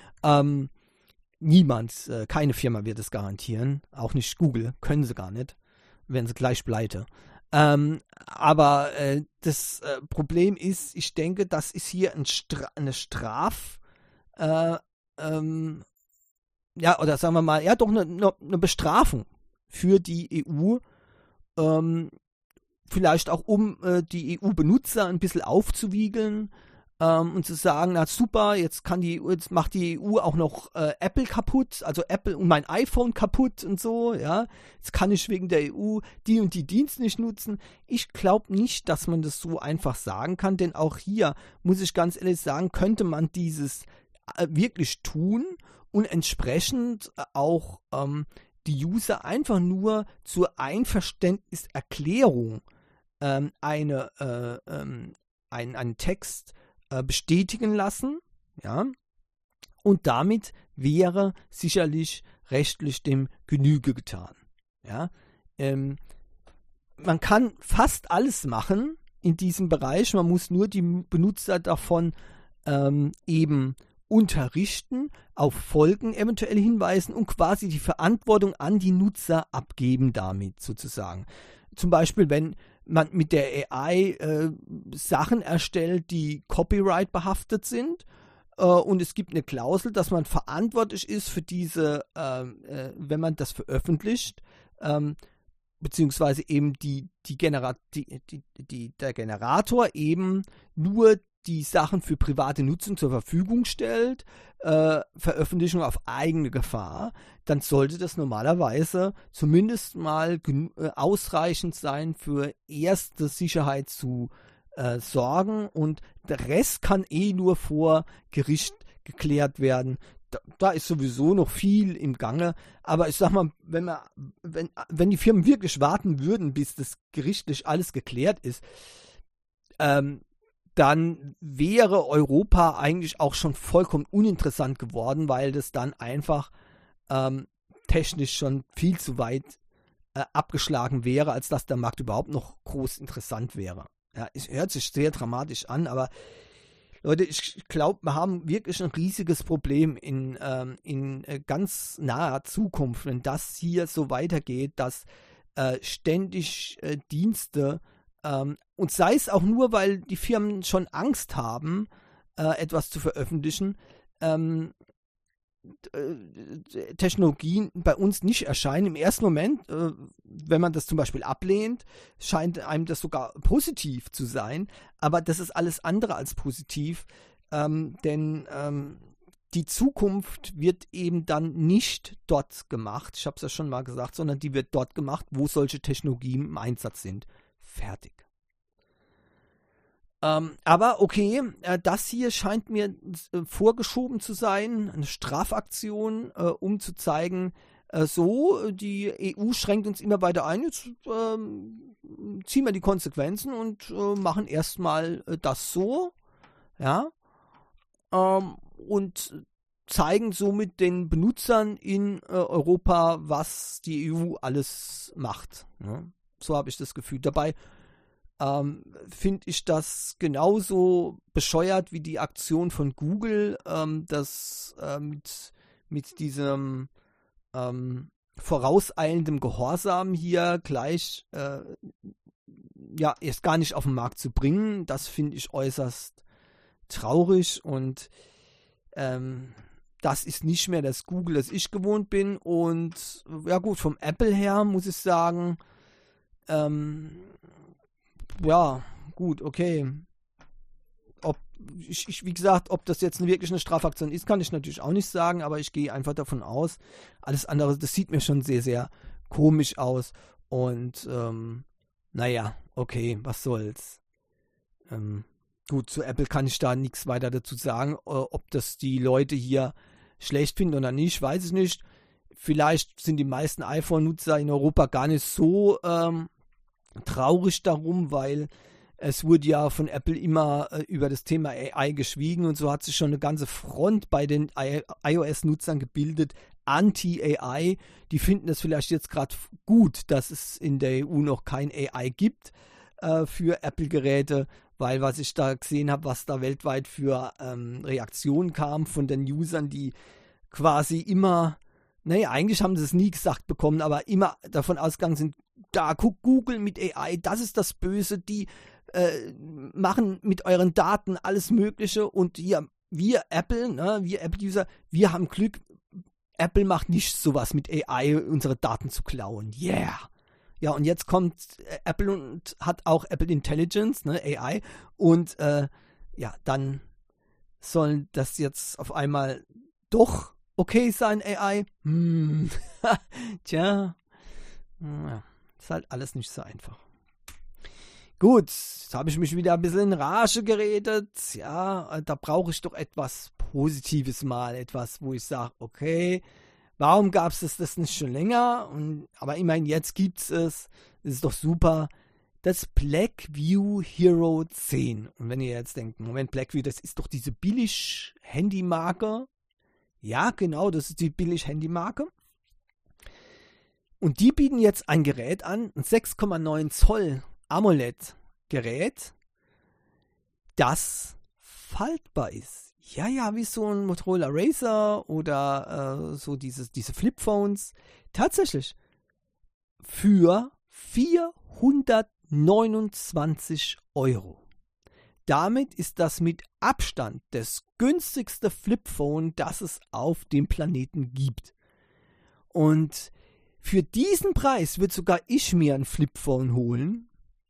Niemand, keine Firma wird es garantieren, auch nicht Google, können sie gar nicht, werden sie gleich pleite. Aber das Problem ist, ich denke, das ist hier eine oder sagen wir mal, ja doch eine Bestrafung für die EU, vielleicht auch um die EU-Benutzer ein bisschen aufzuwiegeln und zu sagen, na super, jetzt macht die EU auch noch Apple kaputt, also Apple und mein iPhone kaputt und so, ja, jetzt kann ich wegen der EU die und die Dienste nicht nutzen. Ich glaube nicht, dass man das so einfach sagen kann, denn auch hier, muss ich ganz ehrlich sagen, könnte man dieses wirklich tun und entsprechend auch die User einfach nur zur Einverständniserklärung einen Text bestätigen lassen, ja, und damit wäre sicherlich rechtlich dem Genüge getan, ja. Man kann fast alles machen in diesem Bereich, man muss nur die Benutzer davon eben unterrichten, auf Folgen eventuell hinweisen und quasi die Verantwortung an die Nutzer abgeben damit sozusagen. Zum Beispiel, wenn man mit der AI Sachen erstellt, die Copyright behaftet sind, und es gibt eine Klausel, dass man verantwortlich ist für diese, wenn man das veröffentlicht, beziehungsweise eben der Generator eben nur die Sachen für private Nutzung zur Verfügung stellt, Veröffentlichung auf eigene Gefahr, dann sollte das normalerweise zumindest mal ausreichend sein, für erste Sicherheit zu sorgen, und der Rest kann nur vor Gericht geklärt werden. Da ist sowieso noch viel im Gange, aber ich sag mal, wenn die Firmen wirklich warten würden, bis das gerichtlich alles geklärt ist, dann wäre Europa eigentlich auch schon vollkommen uninteressant geworden, weil das dann einfach technisch schon viel zu weit abgeschlagen wäre, als dass der Markt überhaupt noch groß interessant wäre. Ja, es hört sich sehr dramatisch an, aber Leute, ich glaube, wir haben wirklich ein riesiges Problem in ganz naher Zukunft, wenn das hier so weitergeht, dass ständig Dienste, und sei es auch nur, weil die Firmen schon Angst haben, etwas zu veröffentlichen, Technologien bei uns nicht erscheinen. Im ersten Moment, wenn man das zum Beispiel ablehnt, scheint einem das sogar positiv zu sein, aber das ist alles andere als positiv, denn die Zukunft wird eben dann nicht dort gemacht, ich habe es ja schon mal gesagt, sondern die wird dort gemacht, wo solche Technologien im Einsatz sind. Fertig. Aber okay, das hier scheint mir vorgeschoben zu sein, eine Strafaktion, um zu zeigen, die EU schränkt uns immer weiter ein, jetzt ziehen wir die Konsequenzen und machen erstmal das so, ja, und zeigen somit den Benutzern in Europa, was die EU alles macht. Ja? So habe ich das Gefühl. Dabei finde ich das genauso bescheuert wie die Aktion von Google, das mit diesem vorauseilendem Gehorsam hier gleich erst gar nicht auf den Markt zu bringen. Das finde ich äußerst traurig, und das ist nicht mehr das Google, das ich gewohnt bin. Und ja gut, vom Apple her muss ich sagen, ja, gut, okay. Wie gesagt, ob das jetzt wirklich eine Strafaktion ist, kann ich natürlich auch nicht sagen, aber ich gehe einfach davon aus. Alles andere, das sieht mir schon sehr, sehr komisch aus. Und naja, okay, was soll's. Gut, zu Apple kann ich da nichts weiter dazu sagen. Ob das die Leute hier schlecht finden oder nicht, weiß ich nicht. Vielleicht sind die meisten iPhone-Nutzer in Europa gar nicht so traurig darum, weil es wurde ja von Apple immer über das Thema AI geschwiegen, und so hat sich schon eine ganze Front bei den iOS-Nutzern gebildet, Anti-AI. Die finden es vielleicht jetzt gerade gut, dass es in der EU noch kein AI gibt für Apple-Geräte, weil was ich da gesehen habe, was da weltweit für Reaktionen kam von den Usern, die quasi immer, naja, eigentlich haben sie es nie gesagt bekommen, aber immer davon ausgegangen sind, da guckt Google mit AI, das ist das Böse, die machen mit euren Daten alles Mögliche, und hier, wir Apple, wir Apple-User, wir haben Glück, Apple macht nicht sowas mit AI, unsere Daten zu klauen. Yeah! Ja, und jetzt kommt Apple und hat auch Apple Intelligence, AI, und dann soll das jetzt auf einmal doch okay sein, AI? Tja, ist halt alles nicht so einfach. Gut, jetzt habe ich mich wieder ein bisschen in Rage geredet. Ja, da brauche ich doch etwas Positives mal. Etwas, wo ich sage, okay, warum gab es das nicht schon länger? Aber immerhin, jetzt gibt es. Das ist doch super. Das Blackview Hero 10. Und wenn ihr jetzt denkt, Moment, Blackview, das ist doch diese Billig-Handymarke. Ja, genau, das ist die Billig-Handymarke. Und die bieten jetzt ein Gerät an, ein 6,9 Zoll AMOLED-Gerät, das faltbar ist. Ja, wie so ein Motorola Razr oder so diese Flipphones. Tatsächlich für 429 Euro. Damit ist das mit Abstand das günstigste Flipphone, das es auf dem Planeten gibt. Und für diesen Preis würde sogar ich mir ein Flipphone holen,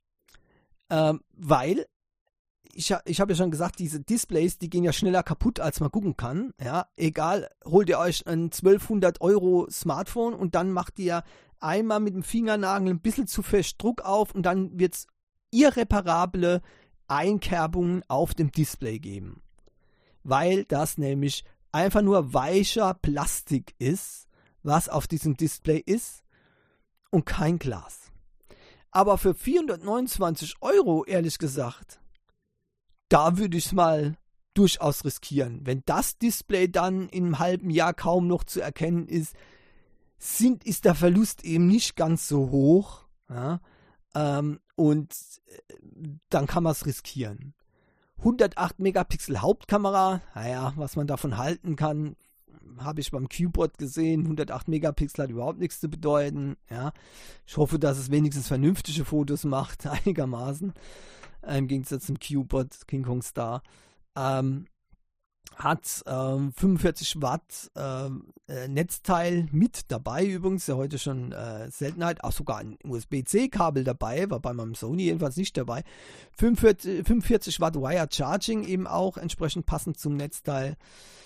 weil ich habe ja schon gesagt, diese Displays, die gehen ja schneller kaputt, als man gucken kann. Ja, egal, holt ihr euch ein 1200 Euro Smartphone und dann macht ihr einmal mit dem Fingernagel ein bisschen zu fest Druck auf und dann wird es irreparable Einkerbungen auf dem Display geben. Weil das nämlich einfach nur weicher Plastik ist, was auf diesem Display ist und kein Glas. Aber für 429 Euro, ehrlich gesagt, da würde ich es mal durchaus riskieren. Wenn das Display dann in einem halben Jahr kaum noch zu erkennen ist, ist der Verlust eben nicht ganz so hoch. Ja? Und dann kann man es riskieren. 108 Megapixel Hauptkamera, naja, was man davon halten kann, habe ich beim Q-Bot gesehen. 108 Megapixel hat überhaupt nichts zu bedeuten. Ja? Ich hoffe, dass es wenigstens vernünftige Fotos macht, einigermaßen. Im Gegensatz zum Q-Bot King Kong Star. Hat 45 Watt Netzteil mit dabei übrigens, ja heute schon Seltenheit, auch sogar ein USB-C-Kabel dabei, war bei meinem Sony jedenfalls nicht dabei. 45 Watt Wire Charging eben auch, entsprechend passend zum Netzteil.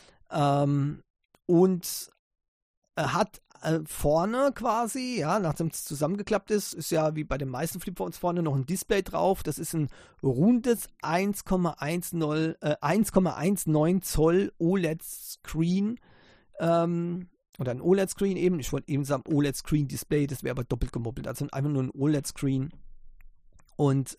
Und hat vorne quasi, ja, nachdem es zusammengeklappt ist ja wie bei den meisten Flipphones vorne noch ein Display drauf. Das ist ein rundes 1,19 Zoll OLED-Screen oder ein OLED-Screen eben. Ich wollte eben sagen OLED-Screen-Display, das wäre aber doppelt gemoppelt. Also einfach nur ein OLED-Screen. Und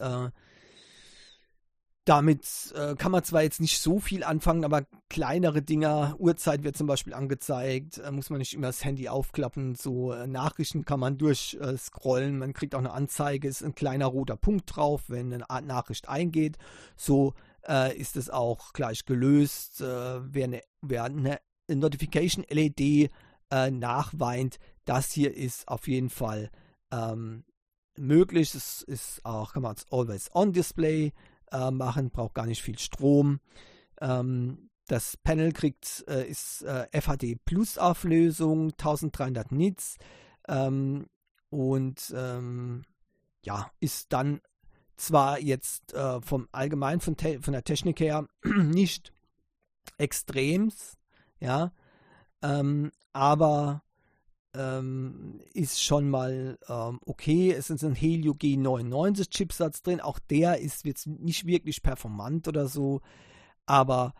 damit kann man zwar jetzt nicht so viel anfangen, aber kleinere Dinger, Uhrzeit wird zum Beispiel angezeigt, muss man nicht immer das Handy aufklappen, so Nachrichten kann man durchscrollen, man kriegt auch eine Anzeige, ist ein kleiner roter Punkt drauf, wenn eine Nachricht eingeht, so ist es auch gleich gelöst, wer eine Notification-LED nachweint, das hier ist auf jeden Fall möglich, es ist auch, kann man als Always-On-Display machen, braucht gar nicht viel Strom. Das Panel ist FHD Plus Auflösung, 1300 Nits und ist dann zwar jetzt vom allgemein von der Technik her nicht extremst, ja, aber ist schon mal okay. Es ist ein Helio G99 Chipsatz drin. Auch der ist jetzt nicht wirklich performant oder so, aber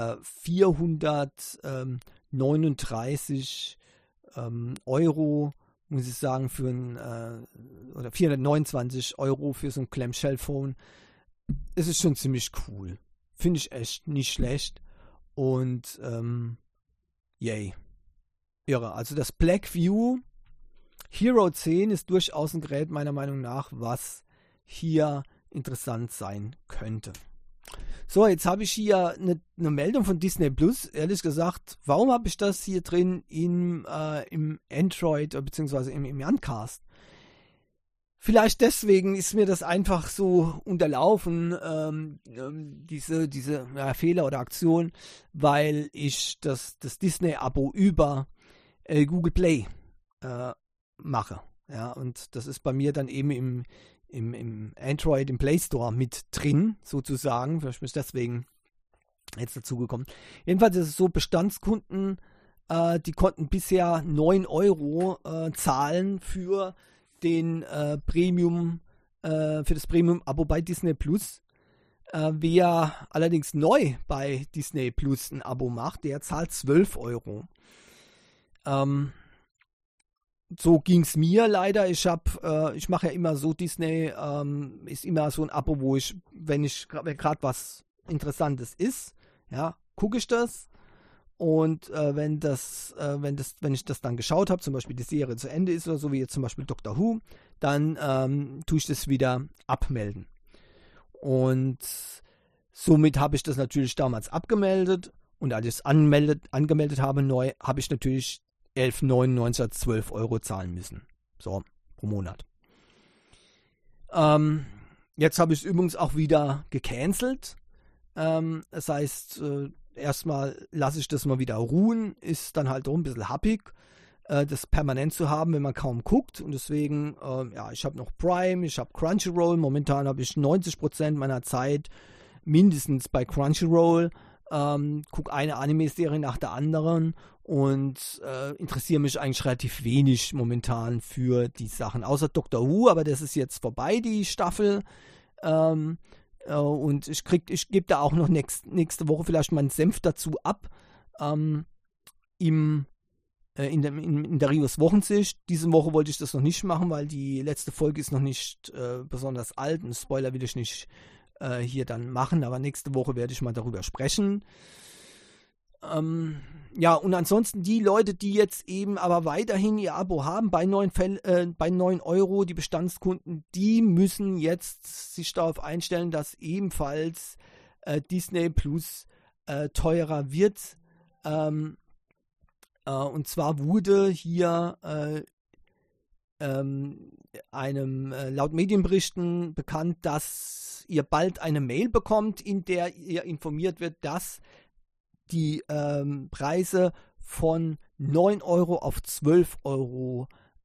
439 Euro, muss ich sagen, oder 429 Euro für so ein Clamshell-Phone. Es ist schon ziemlich cool. Finde ich echt nicht schlecht. Und yay. Irre. Also das Blackview Hero 10 ist durchaus ein Gerät meiner Meinung nach, was hier interessant sein könnte. So, jetzt habe ich hier eine Meldung von Disney Plus. Ehrlich gesagt, warum habe ich das hier drin im Android bzw. im Uncast? Vielleicht deswegen ist mir das einfach so unterlaufen, diese Fehler oder Aktion, weil ich das Disney-Abo über Google Play mache. Ja, und das ist bei mir dann eben im Android, im Play Store mit drin, sozusagen. Vielleicht bin ich deswegen jetzt dazugekommen. Jedenfalls ist es so, Bestandskunden, die konnten bisher 9 Euro zahlen für den für das Premium-Abo bei Disney Plus. Wer allerdings neu bei Disney Plus ein Abo macht, der zahlt 12 Euro. So ging es mir leider. Ich mache ja immer so, Disney ist immer so ein Abo, wo ich, wenn gerade was Interessantes ist, ja, gucke ich das. Und wenn ich das dann geschaut habe, zum Beispiel die Serie zu Ende ist oder so, wie jetzt zum Beispiel Doctor Who, dann tue ich das wieder abmelden. Und somit habe ich das natürlich damals abgemeldet Und als ich es angemeldet habe neu, habe ich natürlich 11,99 statt 12 Euro zahlen müssen. So, pro Monat. Jetzt habe ich es übrigens auch wieder gecancelt. Das heißt, erstmal lasse ich das mal wieder ruhen. Ist dann halt auch ein bisschen happig, das permanent zu haben, wenn man kaum guckt. Und deswegen, ich habe noch Prime, ich habe Crunchyroll. Momentan habe ich 90% meiner Zeit mindestens bei Crunchyroll. Gucke eine Anime-Serie nach der anderen und interessiere mich eigentlich relativ wenig momentan für die Sachen. Außer Doctor Who, aber das ist jetzt vorbei, die Staffel. Und ich gebe da auch noch nächste Woche vielleicht meinen Senf dazu ab. In der Rios Wochensicht. Diese Woche wollte ich das noch nicht machen, weil die letzte Folge ist noch nicht besonders alt. Einen Spoiler will ich nicht hier dann machen, aber nächste Woche werde ich mal darüber sprechen. Und ansonsten die Leute, die jetzt eben aber weiterhin ihr Abo haben bei 9 Euro, die Bestandskunden, die müssen jetzt sich darauf einstellen, dass ebenfalls Disney Plus teurer wird. Und zwar wurde hier laut Medienberichten bekannt, dass ihr bald eine Mail bekommt, in der ihr informiert wird, dass die Preise von 9 Euro auf 12 Euro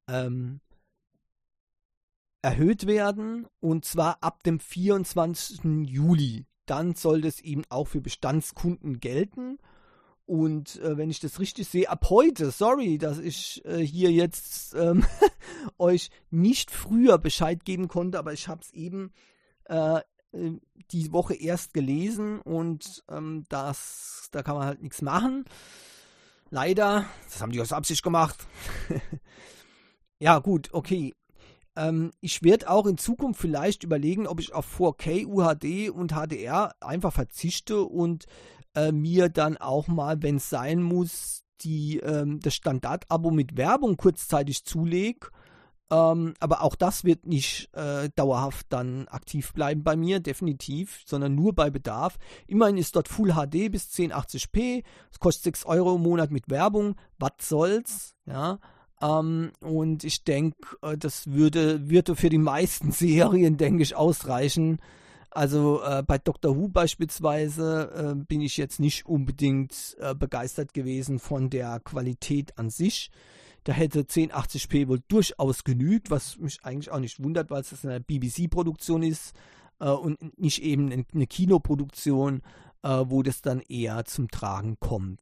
erhöht werden, und zwar ab dem 24. Juli. Dann soll das eben auch für Bestandskunden gelten. Und wenn ich das richtig sehe, ab heute, sorry, dass ich hier jetzt euch nicht früher Bescheid geben konnte, aber ich habe es eben die Woche erst gelesen und da kann man halt nichts machen. Leider, das haben die aus Absicht gemacht. Ja gut, okay. Ich werde auch in Zukunft vielleicht überlegen, ob ich auf 4K, UHD und HDR einfach verzichte und mir dann auch mal, wenn es sein muss, das Standard-Abo mit Werbung kurzzeitig zulege. Aber auch das wird nicht dauerhaft dann aktiv bleiben bei mir, definitiv, sondern nur bei Bedarf. Immerhin ist dort Full HD bis 1080p, es kostet 6 Euro im Monat mit Werbung, was soll's, ja. Und ich denke, das würde für die meisten Serien, denke ich, ausreichen. Also bei Doctor Who beispielsweise bin ich jetzt nicht unbedingt begeistert gewesen von der Qualität an sich. Da hätte 1080p wohl durchaus genügt, was mich eigentlich auch nicht wundert, weil es eine BBC-Produktion ist und nicht eben eine Kinoproduktion, wo das dann eher zum Tragen kommt.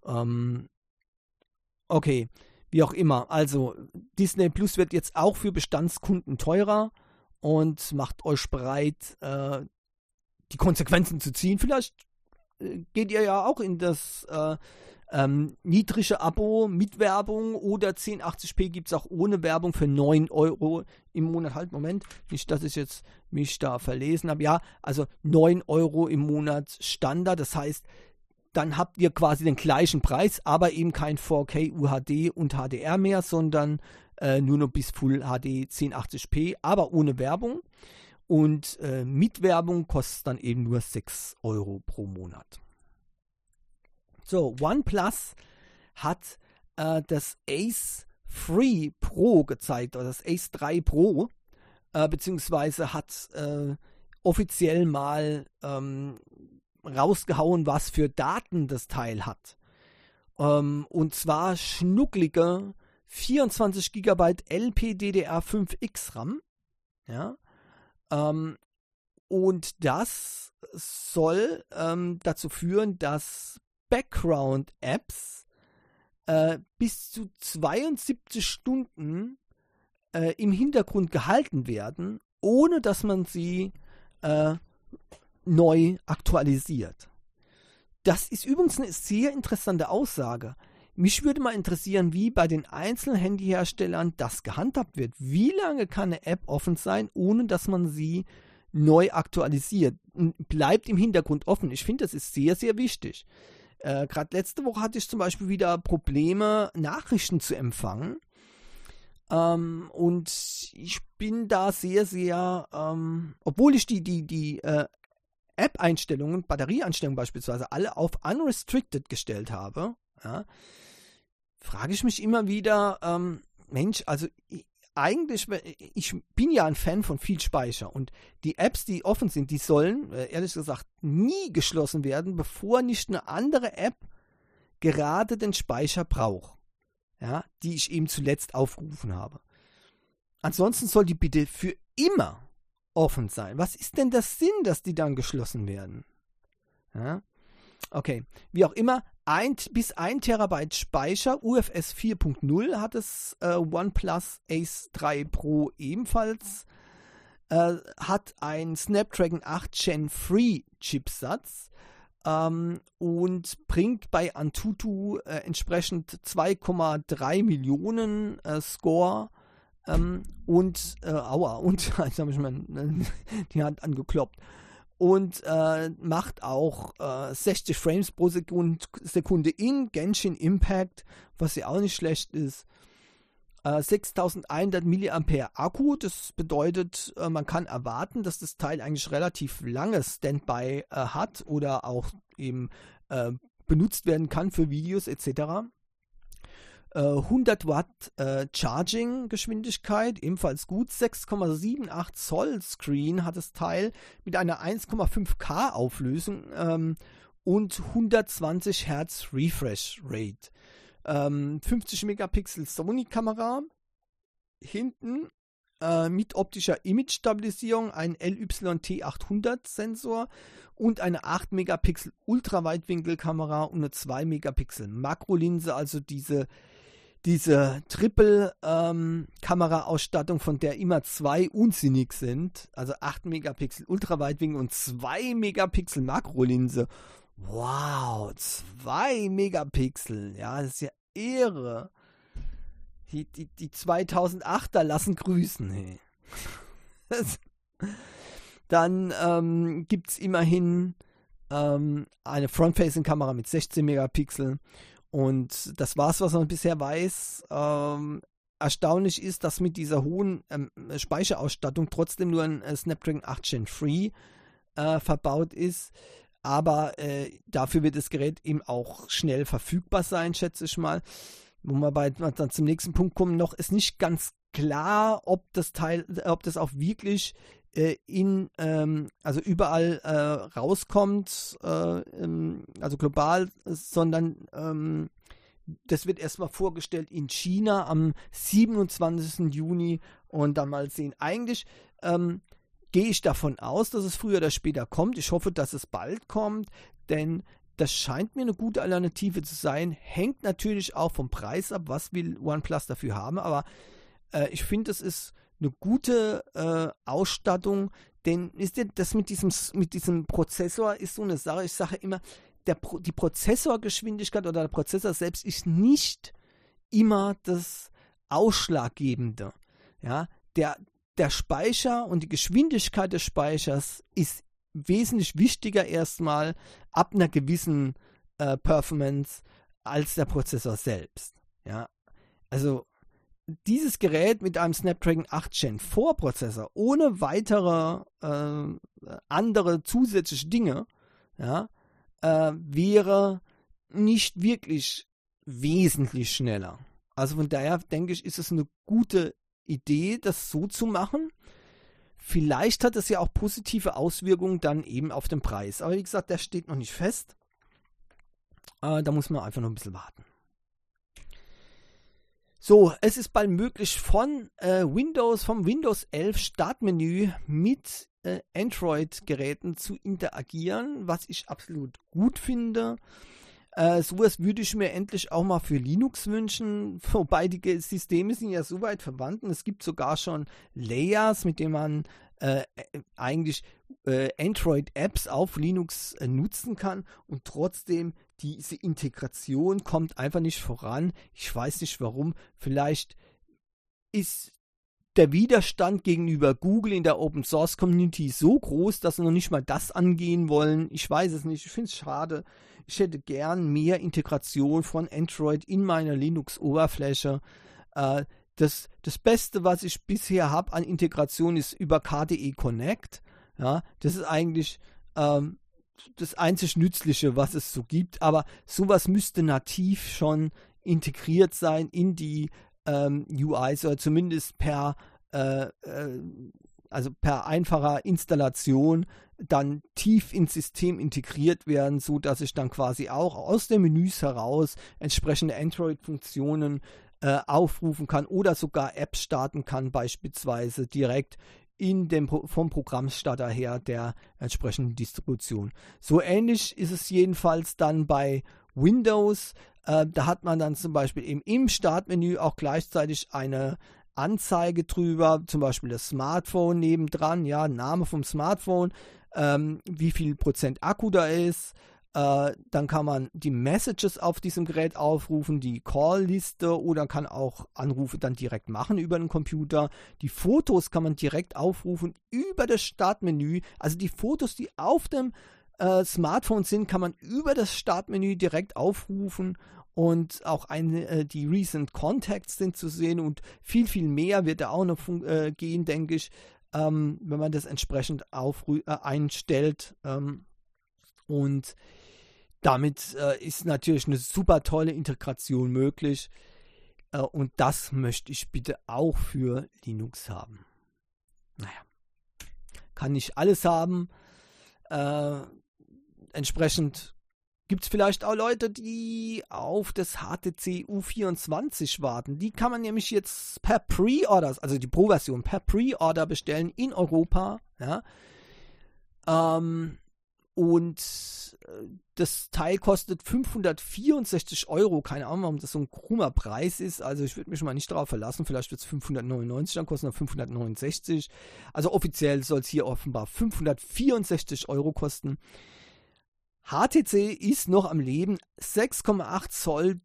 Okay, wie auch immer. Also Disney Plus wird jetzt auch für Bestandskunden teurer und macht euch bereit, die Konsequenzen zu ziehen. Vielleicht geht ihr ja auch in das niedrige Abo mit Werbung, oder 1080p gibt es auch ohne Werbung für 9 Euro im Monat. Halt, Moment, nicht, dass ich jetzt mich da verlesen habe. Ja, also 9 Euro im Monat Standard, das heißt, dann habt ihr quasi den gleichen Preis, aber eben kein 4K, UHD und HDR mehr, sondern nur noch bis Full HD 1080p, aber ohne Werbung. Und mit Werbung kostet es dann eben nur 6 Euro pro Monat. So, OnePlus hat das Ace 3 Pro gezeigt, oder das Ace 3 Pro, beziehungsweise hat offiziell mal rausgehauen, was für Daten das Teil hat. Und zwar schnucklige 24 GB LPDDR5X RAM. Ja. Und das soll dazu führen, dass Background-Apps bis zu 72 Stunden im Hintergrund gehalten werden, ohne dass man sie neu aktualisiert. Das ist übrigens eine sehr interessante Aussage. Mich würde mal interessieren, wie bei den einzelnen Handyherstellern das gehandhabt wird. Wie lange kann eine App offen sein, ohne dass man sie neu aktualisiert? Bleibt im Hintergrund offen. Ich finde, das ist sehr, sehr wichtig. Gerade letzte Woche hatte ich zum Beispiel wieder Probleme, Nachrichten zu empfangen. Und ich bin da sehr, sehr, obwohl ich die App-Einstellungen, Batterieeinstellungen beispielsweise, alle auf Unrestricted gestellt habe, ja, frage ich mich immer wieder, Mensch, also eigentlich, ich bin ja ein Fan von viel Speicher und die Apps, die offen sind, die sollen, ehrlich gesagt, nie geschlossen werden, bevor nicht eine andere App gerade den Speicher braucht, ja, die ich eben zuletzt aufgerufen habe. Ansonsten soll die bitte für immer offen sein. Was ist denn der Sinn, dass die dann geschlossen werden? Ja? Okay, wie auch immer, bis 1 Terabyte Speicher, UFS 4.0 hat das OnePlus Ace 3 Pro ebenfalls, hat ein Snapdragon 8 Gen 3 Chipsatz und bringt bei Antutu entsprechend 2,3 Millionen Score und jetzt habe ich mal die Hand angekloppt. Und macht auch 60 Frames pro Sekunde in Genshin Impact, was ja auch nicht schlecht ist. 6100 mAh Akku, das bedeutet, man kann erwarten, dass das Teil eigentlich relativ lange Standby hat oder auch eben benutzt werden kann für Videos etc. 100 Watt Charging-Geschwindigkeit, ebenfalls gut. 6,78 Zoll Screen hat das Teil mit einer 1,5K Auflösung und 120 Hertz Refresh Rate. 50 Megapixel Sony-Kamera hinten mit optischer Image-Stabilisierung, ein LYT-800 und eine 8 Megapixel Ultraweitwinkelkamera und eine 2 Megapixel Makrolinse, also diese Triple-Kamera-Ausstattung, von der immer 2 unsinnig sind, also 8 Megapixel Ultraweitwinkel und 2 Megapixel Makrolinse. Wow, 2 Megapixel, ja, das ist ja irre. Die 2008er lassen grüßen, hey. Dann gibt es immerhin eine Front-Facing-Kamera mit 16 Megapixel. Und das war's, was man bisher weiß. Erstaunlich ist, dass mit dieser hohen Speicherausstattung trotzdem nur ein Snapdragon 8 Gen 3 verbaut ist. Aber dafür wird das Gerät eben auch schnell verfügbar sein, schätze ich mal. Wo wir dann zum nächsten Punkt kommen, noch ist nicht ganz klar, ob das auch wirklich also überall rauskommt, also global, sondern das wird erstmal vorgestellt in China am 27. Juni und dann mal sehen. Eigentlich gehe ich davon aus, dass es früher oder später kommt. Ich hoffe, dass es bald kommt, denn das scheint mir eine gute Alternative zu sein. Hängt natürlich auch vom Preis ab, was will OnePlus dafür haben, aber ich finde, es ist eine gute Ausstattung, denn ist ja das mit diesem Prozessor ist so eine Sache. Ich sage immer, die Prozessorgeschwindigkeit oder der Prozessor selbst ist nicht immer das Ausschlaggebende. Ja, der Speicher und die Geschwindigkeit des Speichers ist wesentlich wichtiger erstmal ab einer gewissen Performance als der Prozessor selbst. Ja, also dieses Gerät mit einem Snapdragon 8 Gen 4 Prozessor ohne weitere andere zusätzliche Dinge, ja, wäre nicht wirklich wesentlich schneller. Also von daher denke ich, ist es eine gute Idee, das so zu machen. Vielleicht hat es ja auch positive Auswirkungen dann eben auf den Preis. Aber wie gesagt, der steht noch nicht fest. Da muss man einfach noch ein bisschen warten. So, es ist bald möglich vom Windows 11 Startmenü mit Android-Geräten zu interagieren, was ich absolut gut finde. Sowas würde ich mir endlich auch mal für Linux wünschen, wobei die Systeme sind ja so weit verwandt. Es gibt sogar schon Layers, mit denen man eigentlich Android-Apps auf Linux nutzen kann und trotzdem diese Integration kommt einfach nicht voran. Ich weiß nicht warum. Vielleicht ist der Widerstand gegenüber Google in der Open Source Community so groß, dass sie noch nicht mal das angehen wollen. Ich weiß es nicht. Ich finde es schade. Ich hätte gern mehr Integration von Android in meiner Linux-Oberfläche. Das Beste, was ich bisher habe an Integration, ist über KDE Connect. Ja, das ist eigentlich das einzig Nützliche, was es so gibt. Aber sowas müsste nativ schon integriert sein in die UIs oder zumindest per einfacher Installation dann tief ins System integriert werden, so dass ich dann quasi auch aus den Menüs heraus entsprechende Android-Funktionen aufrufen kann oder sogar Apps starten kann, beispielsweise direkt vom Programmstarter her der entsprechenden Distribution. So ähnlich ist es jedenfalls dann bei Windows. Da hat man dann zum Beispiel im Startmenü auch gleichzeitig eine Anzeige drüber, zum Beispiel das Smartphone nebendran, ja, Name vom Smartphone, wie viel Prozent Akku da ist. Dann kann man die Messages auf diesem Gerät aufrufen, die Call-Liste oder kann auch Anrufe dann direkt machen über den Computer. Die Fotos kann man direkt aufrufen über das Startmenü. Also die Fotos, die auf dem Smartphone sind, kann man über das Startmenü direkt aufrufen. Und auch die Recent Contacts sind zu sehen und viel, viel mehr wird da auch noch gehen, denke ich, wenn man das entsprechend einstellt. Und damit ist natürlich eine super tolle Integration möglich. Und das möchte ich bitte auch für Linux haben. Naja, kann nicht alles haben. Entsprechend gibt es vielleicht auch Leute, die auf das HTC U24 warten. Die kann man nämlich jetzt per Pre-Order, also die Pro-Version, per Pre-Order bestellen in Europa. Ja. Und das Teil kostet 564 Euro. Keine Ahnung, warum das so ein krummer Preis ist. Also ich würde mich mal nicht darauf verlassen. Vielleicht wird es 599 dann kosten, oder 569. Also offiziell soll es hier offenbar 564 Euro kosten. HTC ist noch am Leben. 6,8 Zoll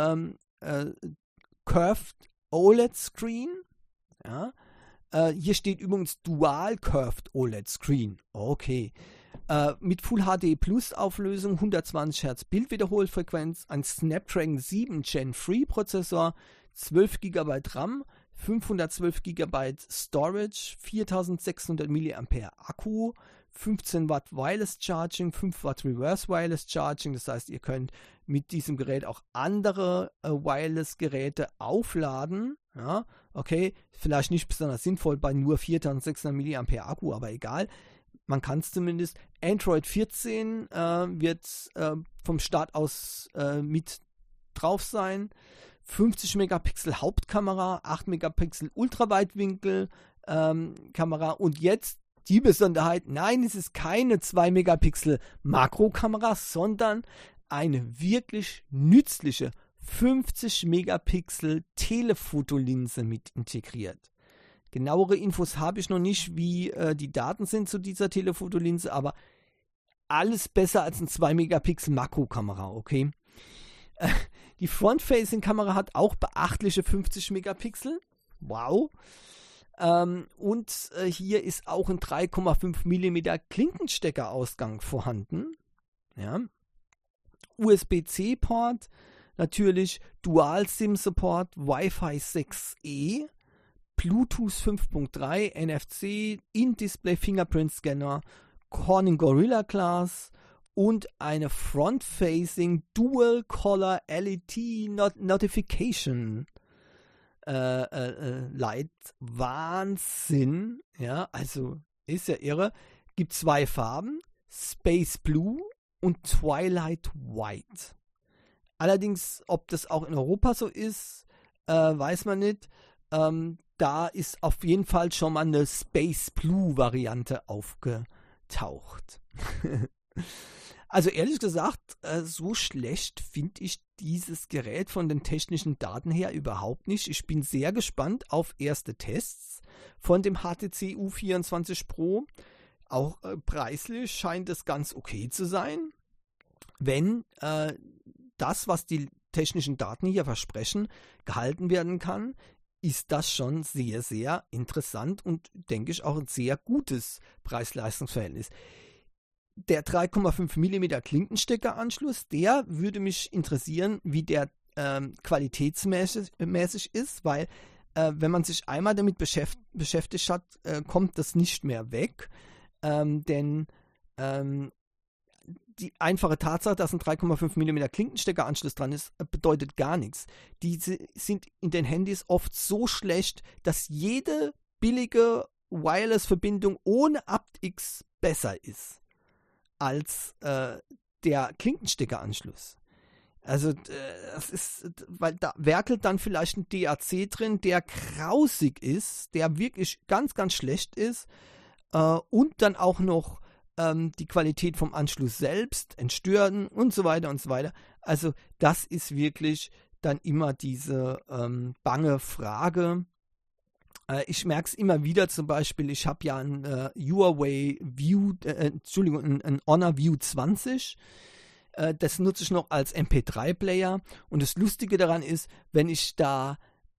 Curved OLED Screen. Ja. Hier steht übrigens Dual Curved OLED Screen. Okay. Mit Full HD Plus Auflösung, 120 Hertz Bildwiederholfrequenz, ein Snapdragon 7 Gen 3 Prozessor, 12 GB RAM, 512 GB Storage, 4600 mAh Akku, 15 Watt Wireless Charging, 5 Watt Reverse Wireless Charging. Das heißt, ihr könnt mit diesem Gerät auch andere Wireless-Geräte aufladen. Ja, okay, vielleicht nicht besonders sinnvoll bei nur 4600 mAh Akku, aber egal. Man kann es zumindest. Android 14 wird vom Start aus mit drauf sein. 50 Megapixel Hauptkamera, 8 Megapixel Ultraweitwinkel Kamera und jetzt die Besonderheit, nein, es ist keine 2 Megapixel Makrokamera, sondern eine wirklich nützliche 50 Megapixel Telefotolinse mit integriert. Genauere Infos habe ich noch nicht, wie die Daten sind zu dieser Telefotolinse, aber alles besser als eine 2 Megapixel Makrokamera, okay? Die Front-Facing-Kamera hat auch beachtliche 50 Megapixel. Wow. Und hier ist auch ein 3,5 mm Klinkensteckerausgang vorhanden. Ja. USB-C-Port, natürlich Dual-SIM-Support, Wi-Fi 6E, Bluetooth 5.3, NFC, In-Display Fingerprint-Scanner, Corning Gorilla Glass und eine Front-Facing Dual-Color LED Notification Light. Wahnsinn. Ja, also ist ja irre. Gibt zwei Farben, Space Blue und Twilight White. Allerdings, ob das auch in Europa so ist, weiß man nicht. Da ist auf jeden Fall schon mal eine Space Blue Variante aufgetaucht. Also ehrlich gesagt, so schlecht finde ich dieses Gerät von den technischen Daten her überhaupt nicht. Ich bin sehr gespannt auf erste Tests von dem HTC U24 Pro. Auch preislich scheint es ganz okay zu sein. Wenn das, was die technischen Daten hier versprechen, gehalten werden kann, ist das schon sehr, sehr interessant und, denke ich, auch ein sehr gutes Preis-Leistungs-Verhältnis. Der 3,5 mm Klinkensteckeranschluss, der würde mich interessieren, wie der qualitätsmäßig ist, weil wenn man sich einmal damit beschäftigt hat, kommt das nicht mehr weg, denn die einfache Tatsache, dass ein 3,5 mm Klinkensteckeranschluss dran ist, bedeutet gar nichts. Diese sind in den Handys oft so schlecht, dass jede billige Wireless-Verbindung ohne aptX besser ist als der Klinkensteckeranschluss. Also das ist, weil da werkelt dann vielleicht ein DAC drin, der grausig ist, der wirklich ganz, ganz schlecht ist und dann auch noch die Qualität vom Anschluss selbst entstören und so weiter und so weiter. Also das ist wirklich dann immer diese bange Frage. Ich merke es immer wieder, zum Beispiel, ich habe ja ein Huawei ein Honor View 20. Das nutze ich noch als MP3-Player. Und das Lustige daran ist, wenn ich da,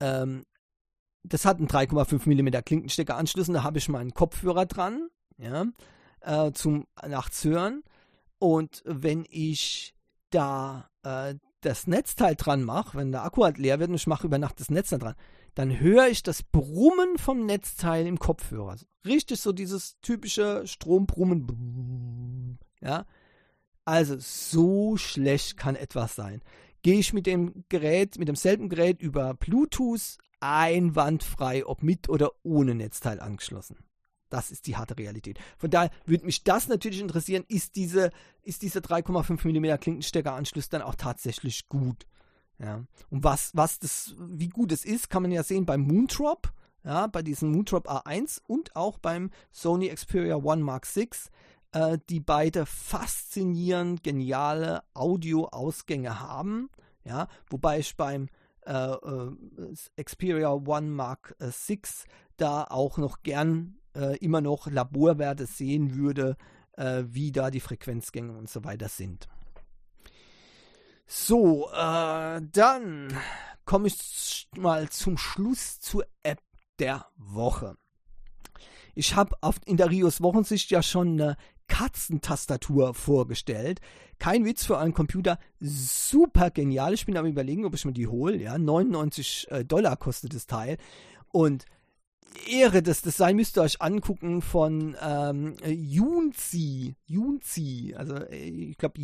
das hat einen 3,5 mm Klinkensteckeranschluss und da habe ich meinen Kopfhörer dran, ja, zum nachts hören. Und wenn ich da das Netzteil dran mache, wenn der Akku halt leer wird und ich mache über Nacht das Netzteil dran, dann höre ich das Brummen vom Netzteil im Kopfhörer. Richtig so dieses typische Strombrummen. Ja, also so schlecht kann etwas sein. Gehe ich mit demselben Gerät über Bluetooth einwandfrei, ob mit oder ohne Netzteil angeschlossen. Das ist die harte Realität. Von daher würde mich das natürlich interessieren, ist dieser 3,5 mm Klinkensteckeranschluss dann auch tatsächlich gut? Ja. Und wie gut es ist, kann man ja sehen beim Moontrop, ja, bei diesem Moontrop A1 und auch beim Sony Xperia One Mark VI, die beide faszinierend geniale Audioausgänge haben, ja, wobei ich beim Xperia One Mark VI da auch noch gern immer noch Laborwerte sehen würde, wie da die Frequenzgänge und so weiter sind. So, dann komme ich mal zum Schluss zur App der Woche. Ich habe in der Rios Wochensicht ja schon eine Katzentastatur vorgestellt. Kein Witz für einen Computer, super genial. Ich bin am Überlegen, ob ich mir die hole. Ja, $99 kostet das Teil. Und Ehre, das Design müsst ihr euch angucken von Yunzii, also ich glaube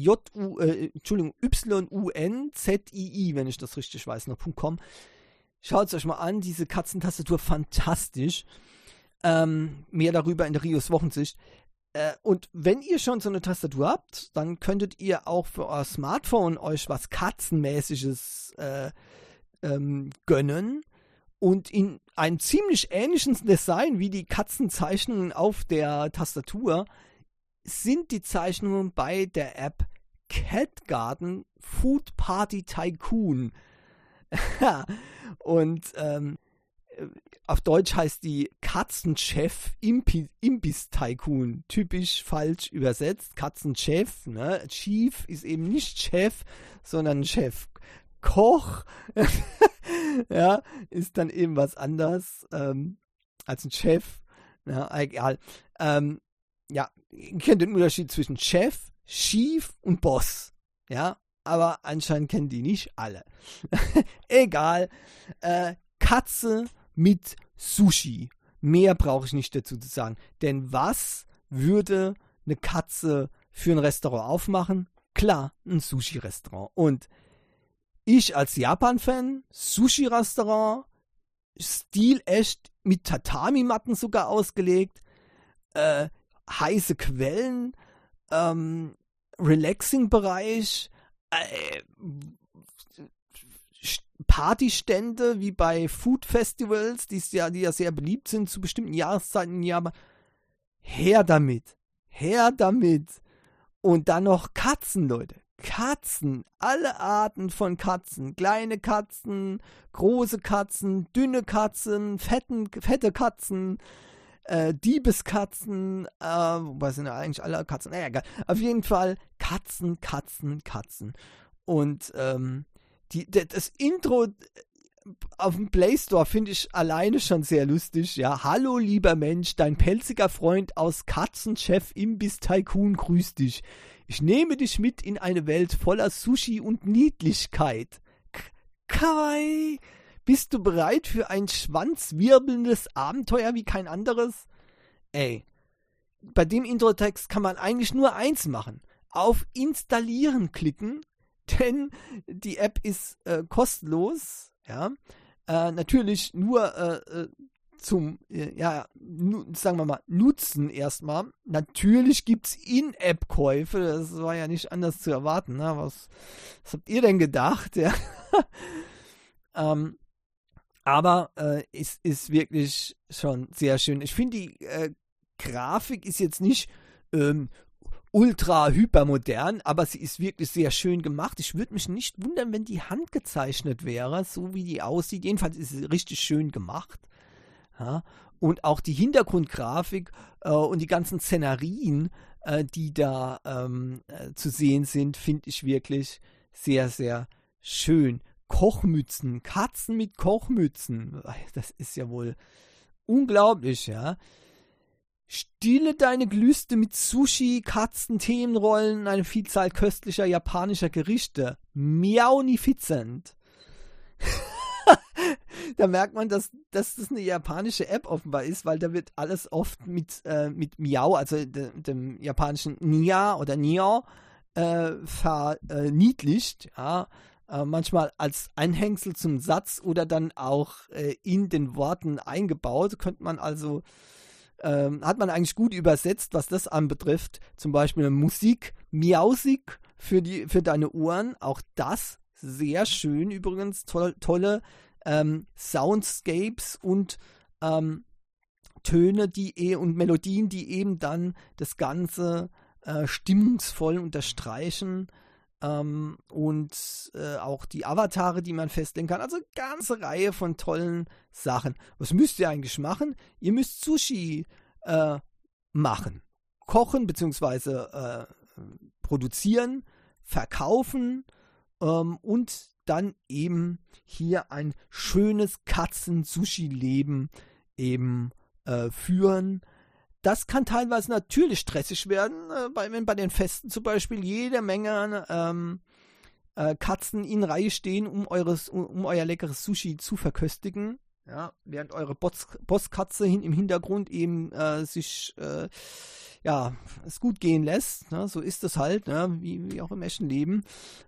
YUNZII, wenn ich das richtig weiß, noch .com. Schaut es euch mal an, diese Katzentastatur, fantastisch. Mehr darüber in der Rios Wochensicht. Und wenn ihr schon so eine Tastatur habt, dann könntet ihr auch für euer Smartphone euch was Katzenmäßiges gönnen. Und in einem ziemlich ähnlichen Design wie die Katzenzeichnungen auf der Tastatur sind die Zeichnungen bei der App Cat Garden Food Party Tycoon. Und auf Deutsch heißt die Katzenchef Imbiss Tycoon. Typisch falsch übersetzt. Katzenchef, ne? Chief ist eben nicht Chef, sondern Chef. Koch ja, ist dann eben was anderes als ein Chef. Ja, egal. Ja, ihr kennt den Unterschied zwischen Chef, Chief und Boss. Ja, aber anscheinend kennen die nicht alle. Egal. Katze mit Sushi. Mehr brauche ich nicht dazu zu sagen. Denn was würde eine Katze für ein Restaurant aufmachen? Klar, ein Sushi-Restaurant. Und ich als Japan-Fan, Sushi-Restaurant, stilecht, mit Tatami-Matten sogar ausgelegt, heiße Quellen, Relaxing-Bereich, Partystände wie bei Food Festivals, die ja sehr beliebt sind zu bestimmten Jahreszeiten im Jahr. Her damit. Und dann noch Katzen, Leute. Katzen, alle Arten von Katzen, kleine Katzen, große Katzen, dünne Katzen, fette Katzen, Diebeskatzen, wobei sind ja eigentlich alle Katzen, naja, egal. Auf jeden Fall Katzen. Und das Intro auf dem Play Store finde ich alleine schon sehr lustig. Ja, hallo lieber Mensch, dein pelziger Freund aus Katzenchef Imbiss Tycoon grüßt dich. Ich nehme dich mit in eine Welt voller Sushi und Niedlichkeit. Kawaii! Bist du bereit für ein schwanzwirbelndes Abenteuer wie kein anderes? Ey, bei dem Introtext kann man eigentlich nur eins machen. Auf Installieren klicken, denn die App ist kostenlos. Ja, natürlich nur zum, sagen wir mal, Nutzen erstmal. Natürlich gibt es In-App-Käufe, das war ja nicht anders zu erwarten. Ne? Was habt ihr denn gedacht? Ja? Aber es ist wirklich schon sehr schön. Ich finde, die Grafik ist jetzt nicht ultra hypermodern, aber sie ist wirklich sehr schön gemacht. Ich würde mich nicht wundern, wenn die handgezeichnet wäre, so wie die aussieht. Jedenfalls ist sie richtig schön gemacht. Ja? Und auch die Hintergrundgrafik und die ganzen Szenarien, die da zu sehen sind, finde ich wirklich sehr, sehr schön. Kochmützen, Katzen mit Kochmützen, das ist ja wohl unglaublich, ja. Stille deine Gelüste mit Sushi, Katzen, Themenrollen, eine Vielzahl köstlicher japanischer Gerichte. Miaunifizent. Da merkt man, dass das eine japanische App offenbar ist, weil da wird alles oft mit Miau, also dem japanischen Nia oder Nia, verniedlicht, ja. Manchmal als Anhängsel zum Satz oder dann auch in den Worten eingebaut. Könnte man also, hat man eigentlich gut übersetzt, was das anbetrifft. Zum Beispiel Musik, Miausik für deine Ohren. Auch das sehr schön übrigens. Tolle Soundscapes und Töne und Melodien, die eben dann das Ganze stimmungsvoll unterstreichen. Und auch die Avatare, die man festlegen kann. Also eine ganze Reihe von tollen Sachen. Was müsst ihr eigentlich machen? Ihr müsst Sushi machen. Kochen bzw. produzieren, verkaufen und dann eben hier ein schönes Katzen-Sushi-Leben eben führen. Das kann teilweise natürlich stressig werden, wenn bei den Festen zum Beispiel jede Menge Katzen in Reihe stehen, um euer leckeres Sushi zu verköstigen. Ja, während eure Bosskatze im Hintergrund eben sich es gut gehen lässt. Ne? So ist es halt, ne? wie auch im echten Leben.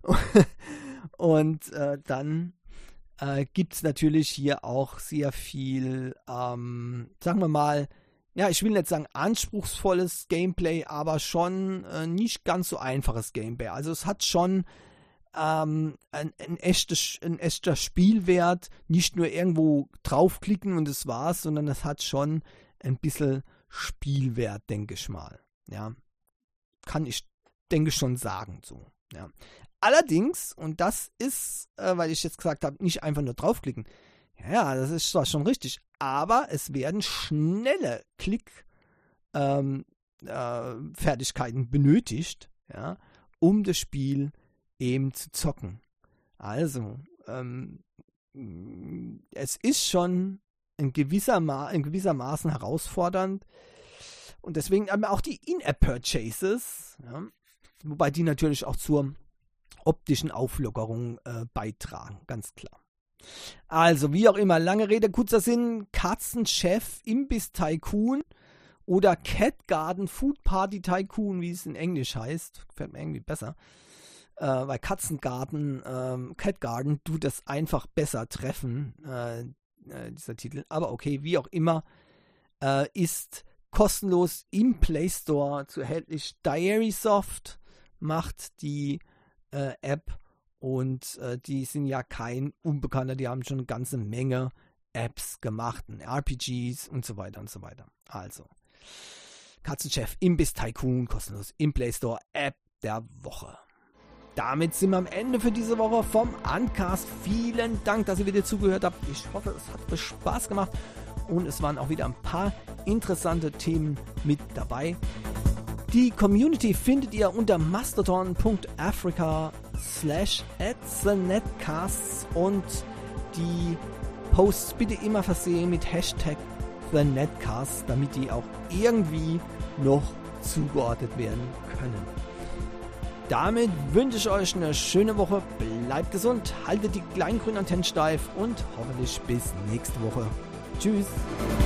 Und dann gibt es natürlich hier auch sehr viel, sagen wir mal, ja, ich will nicht sagen anspruchsvolles Gameplay, aber schon nicht ganz so einfaches Gameplay. Also es hat schon ein echter Spielwert, nicht nur irgendwo draufklicken und es war's, sondern es hat schon ein bisschen Spielwert, denke ich mal. Ja, kann ich, denke ich, schon sagen. So. Ja. Allerdings, und das ist, weil ich jetzt gesagt habe, nicht einfach nur draufklicken. Ja, das ist zwar schon richtig, aber es werden schnelle Klick-Fertigkeiten benötigt, ja, um das Spiel eben zu zocken. Also, es ist schon in gewissermaßen herausfordernd und deswegen aber auch die In-App-Purchases, ja, wobei die natürlich auch zur optischen Auflockerung beitragen, ganz klar. Also, wie auch immer, lange Rede, kurzer Sinn, Katzenchef, Imbiss Tycoon oder Cat Garden Food Party Tycoon, wie es in Englisch heißt, gefällt mir irgendwie besser, weil Cat Garden tut das einfach besser treffen, dieser Titel, aber okay, wie auch immer, ist kostenlos im Play Store zu erhältlich. Diarysoft macht die App. Und die sind ja kein Unbekannter, die haben schon eine ganze Menge Apps gemacht, RPGs und so weiter und so weiter. Also, Katzenchef, Imbiss Tycoon, kostenlos im Play Store, App der Woche. Damit sind wir am Ende für diese Woche vom Uncast. Vielen Dank, dass ihr wieder zugehört habt. Ich hoffe, es hat euch Spaß gemacht und es waren auch wieder ein paar interessante Themen mit dabei. Die Community findet ihr unter mastodon.africa/@thenetcasts und die Posts bitte immer versehen mit Hashtag #TheNetcasts, damit die auch irgendwie noch zugeordnet werden können. Damit wünsche ich euch eine schöne Woche, bleibt gesund, haltet die kleinen grünen Antennen steif und hoffentlich bis nächste Woche. Tschüss!